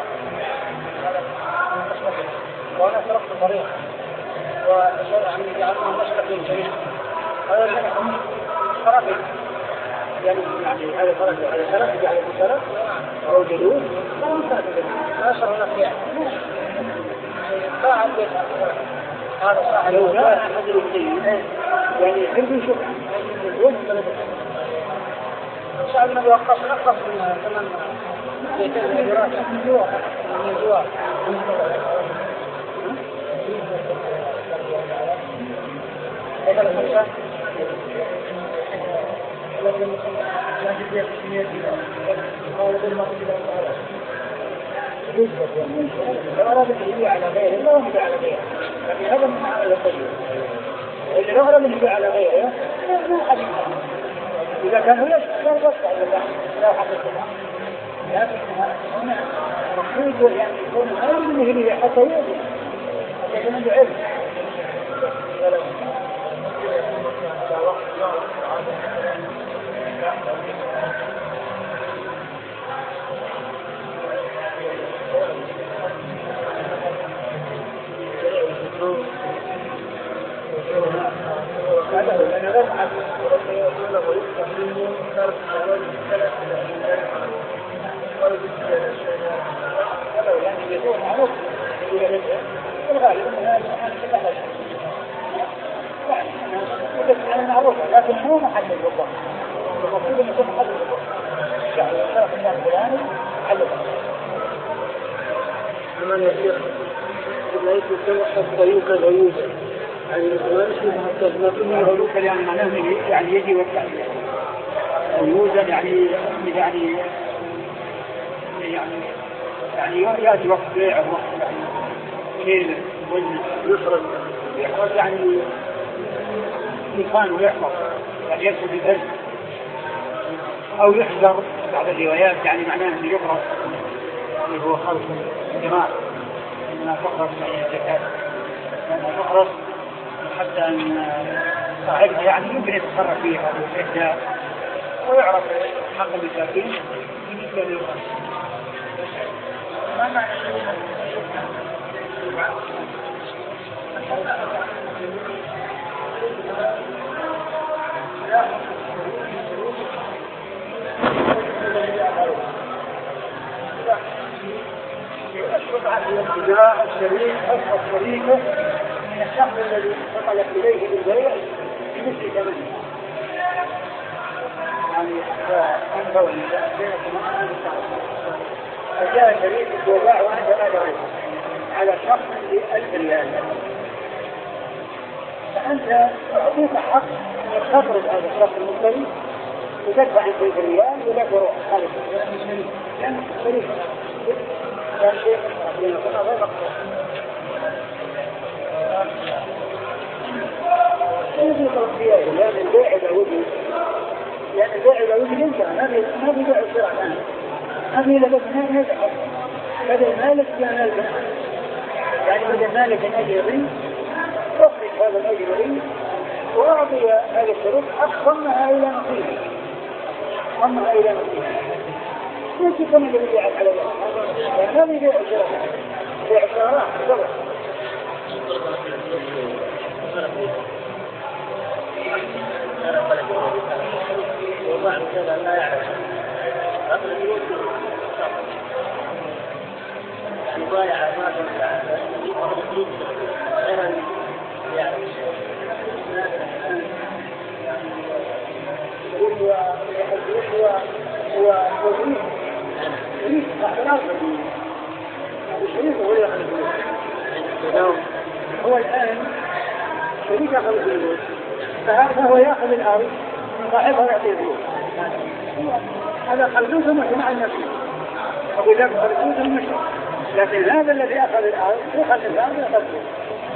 وأنا تركت الطريق ويعني جعلنا مشرق للشريك هذا الشيء خرافي، يعني يعني هذا فرق هذا فرق جعل المشترك أو جلوس أو مساعدة لا شر لك يعني ما عندك هذا صح لو لا أحد يقول يعني يحب يشوف وين ثلاثة شعبنا بيوقف نقص من ثمان زيتين دراسة من جوا من جوا هذا المشروع لو أراد الهدية على غيره لا يهدي على غيره، لكن هذا من على الطيب. إذا لو أراد الهدية على غيره ما حد يفهم. إذا كان هو لا يوقع إلا لا حق السماء. لكن هنا مقصود يعني يكون غير من الهدية حتى يهدي حتى يكون عنده علم. لكن هو محل الوضع المفروض أن يكون محل الوضع يعني الشرف الناس الفلاني محل الوضع لمن يصير إذا يتوقع الطريق الغيوب يعني ما نشوفها الغيوب يعني معناه يعني يجي وقت غيوزا يعني يعني يعني يعني يأتي وقت بيع وقت يعني كيل ويخرج يخرج يعني يخان ويحفظ يعني يدخل في الأرض أو يحذر بعض الروايات يعني معناه أنه يقرأ اللي هو خلق الجماع أنها تقرأ من الزكاة لأنها تقرأ حتى أن صاحبها يعني يمكن يتصرف فيها ويحدها ويعرف حق المساكين بالنسبة للغاية. ما معنى يشرط على ابتداء الشريك أصل الشريكة من الشخص الذي انتقلت إليه بالبيع بمثل ثمنه يعني أنظر فجاء شريك وباع وأنت لا دريت على شخص بألف ريال فأنت أعطيك حق أن تخرج هذا الشخص المشتري وتدفع عن ألف ريال ولا تروح خالص لأن الشريك كان شيء يكون غير مقصود. يجب توفيه لأن البيع إذا وجد لأن البيع إذا وجد انتهى ما في بيع الشرع عنه هذه لبس ما يتحق بدل مالك كان البيع يعني بدل مالك الأجري أخرج هذا الأجري وأعطي هذا الشريك أخصمها إلى نصيبه وضمها إلى نفسه ليس كما الذي يعد على ذلك هذا يبيع الشراء بيع الشراء بالضبط وضع كذا لا يعرف يضايع ما هو هو وزير شريك أحلام الشريك هو يأخذ الفلوس هو الآن شريك يأخذ الفلوس فهذا هو يأخذ الأرض من صاحبها يعطيه الفلوس هذا خلوصه مش مع النفس وبذلك خلوصه مش لكن هذا الذي أخذ الأرض يأخذ الأرض يأخذ الفلوس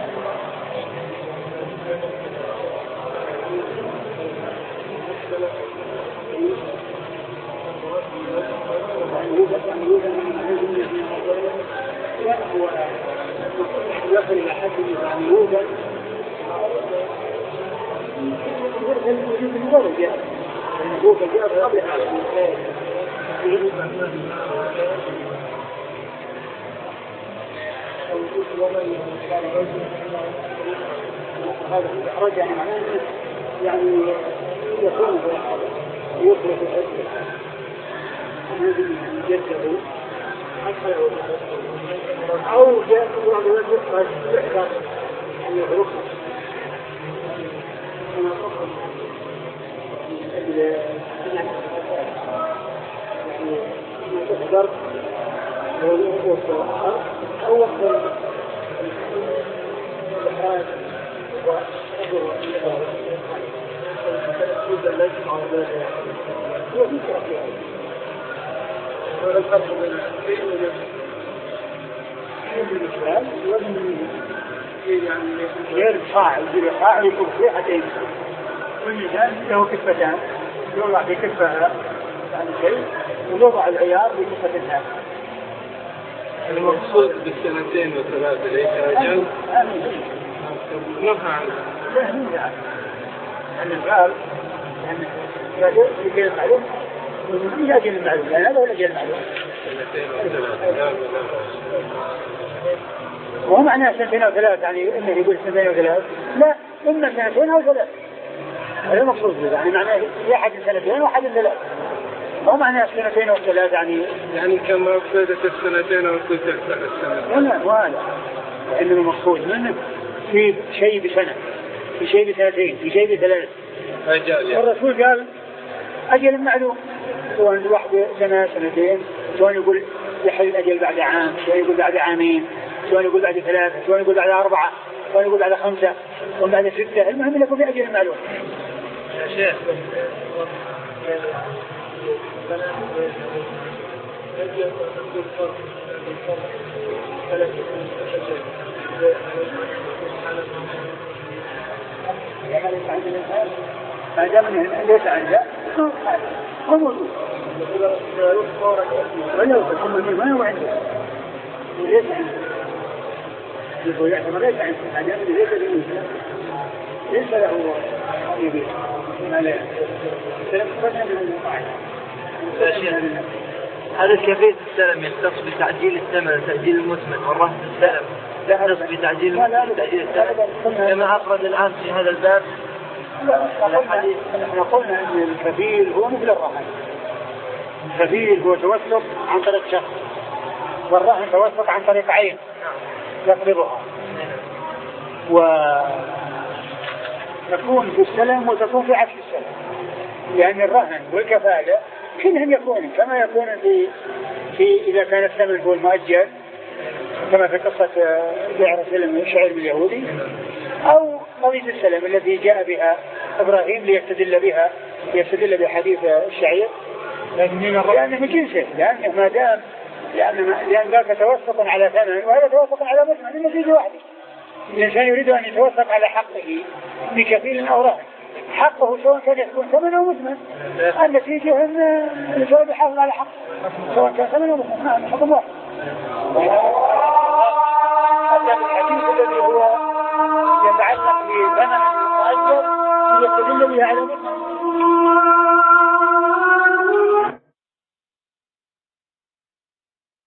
يصل إلى حد يوجد وجود المدرج يعني هو كجاء قبل هذا الإحراج يعني معناه يعني يكون يخرج الأجل هذه جده حتى أو جاء بعض الوجه قد يحدث أن يغرق أنا أفضل من أجل يعني ما تحضر أو وقت الإحراج وأجر الإحراج يوجد ليس على ذلك هو يشرح يعني هذا الفرق بين الشيء والجسد الإسلام وزن يعني غير صاع يجيب صاع يكون فيه حتى يمسك والميزان له كفتان يوضع في كفة يعني شيء ويوضع العيار في كفة الناس المقصود بالسنتين والثلاثة ليس أجل نهى عنه لا نهى عنه أن الغال يعني لكي المعلوم ومن أجل المعلوم لأن هذا هو الأجل المعلوم وهو معنى سنتين أو ثلاث يعني إنه يقول سنتين أو ثلاث لا إما سنتين أو ثلاث هذا المقصود به يعني معنى أحد سنتين وأحد ثلاث هو معنى سنتين أو ثلاث يعني يعني كما بدأت السنتين أو ثلاث سنتين لا وهذا لأنه المقصود منه في شيء بسنة في شيء بسنتين في شيء بثلاث أجل يعني. الرسول قال أجل معلوم سواء الواحد سنة سنتين سواء يقول يحل الأجل بعد عام سواء يقول بعد عامين سواء يقول بعد ثلاثة سواء يقول بعد أربعة سواء يقول بعد خمسة سواء بعد ستة المهم يكون في أجل معلوم يا شيخ ما دام ليس عنده هو موجود ولو ثم ما هو عنده ليس عنده يقول يعتبر ليس عنده ما دام ليس عنده ليس له يبيع ما لا هذا كيفية السلم يختص بتعجيل الثمن تأجيل المثمن والرهن السلم يختص بتعجيل تأجيل الثمن كما أفرد الآن في هذا الباب. احنا قلنا ان الكفيل هو مثل الرهن الكفيل هو توثق عن طريق شخص والرهن توثق عن طريق عين يقبضها وتكون في السلم وتكون في عكس السلم لأن الرهن والكفالة كلهم يكون كما يكون في في إذا كان الثمن هو المؤجل كما في قصة بيع سلم الشعير اليهودي أو قضية السلم التي جاء بها إبراهيم ليستدل بها ليستدل بحديث الشعير لأنه من جنسه لأنه ما دام لأن لأن ذاك توثق على ثمن وهذا توثق على مثمن النتيجة واحدة. الإنسان يريد أن يتوثق على حقه بكفيل أو رهن حقه سواء كان يكون ثمن أو مثمن النتيجة أن الإنسان يحافظ على حقه سواء كان ثمن أو مثمن حكم واحد. هذا الحديث الذي هو يتعلق بثمن مؤجل يستدل به على مثمن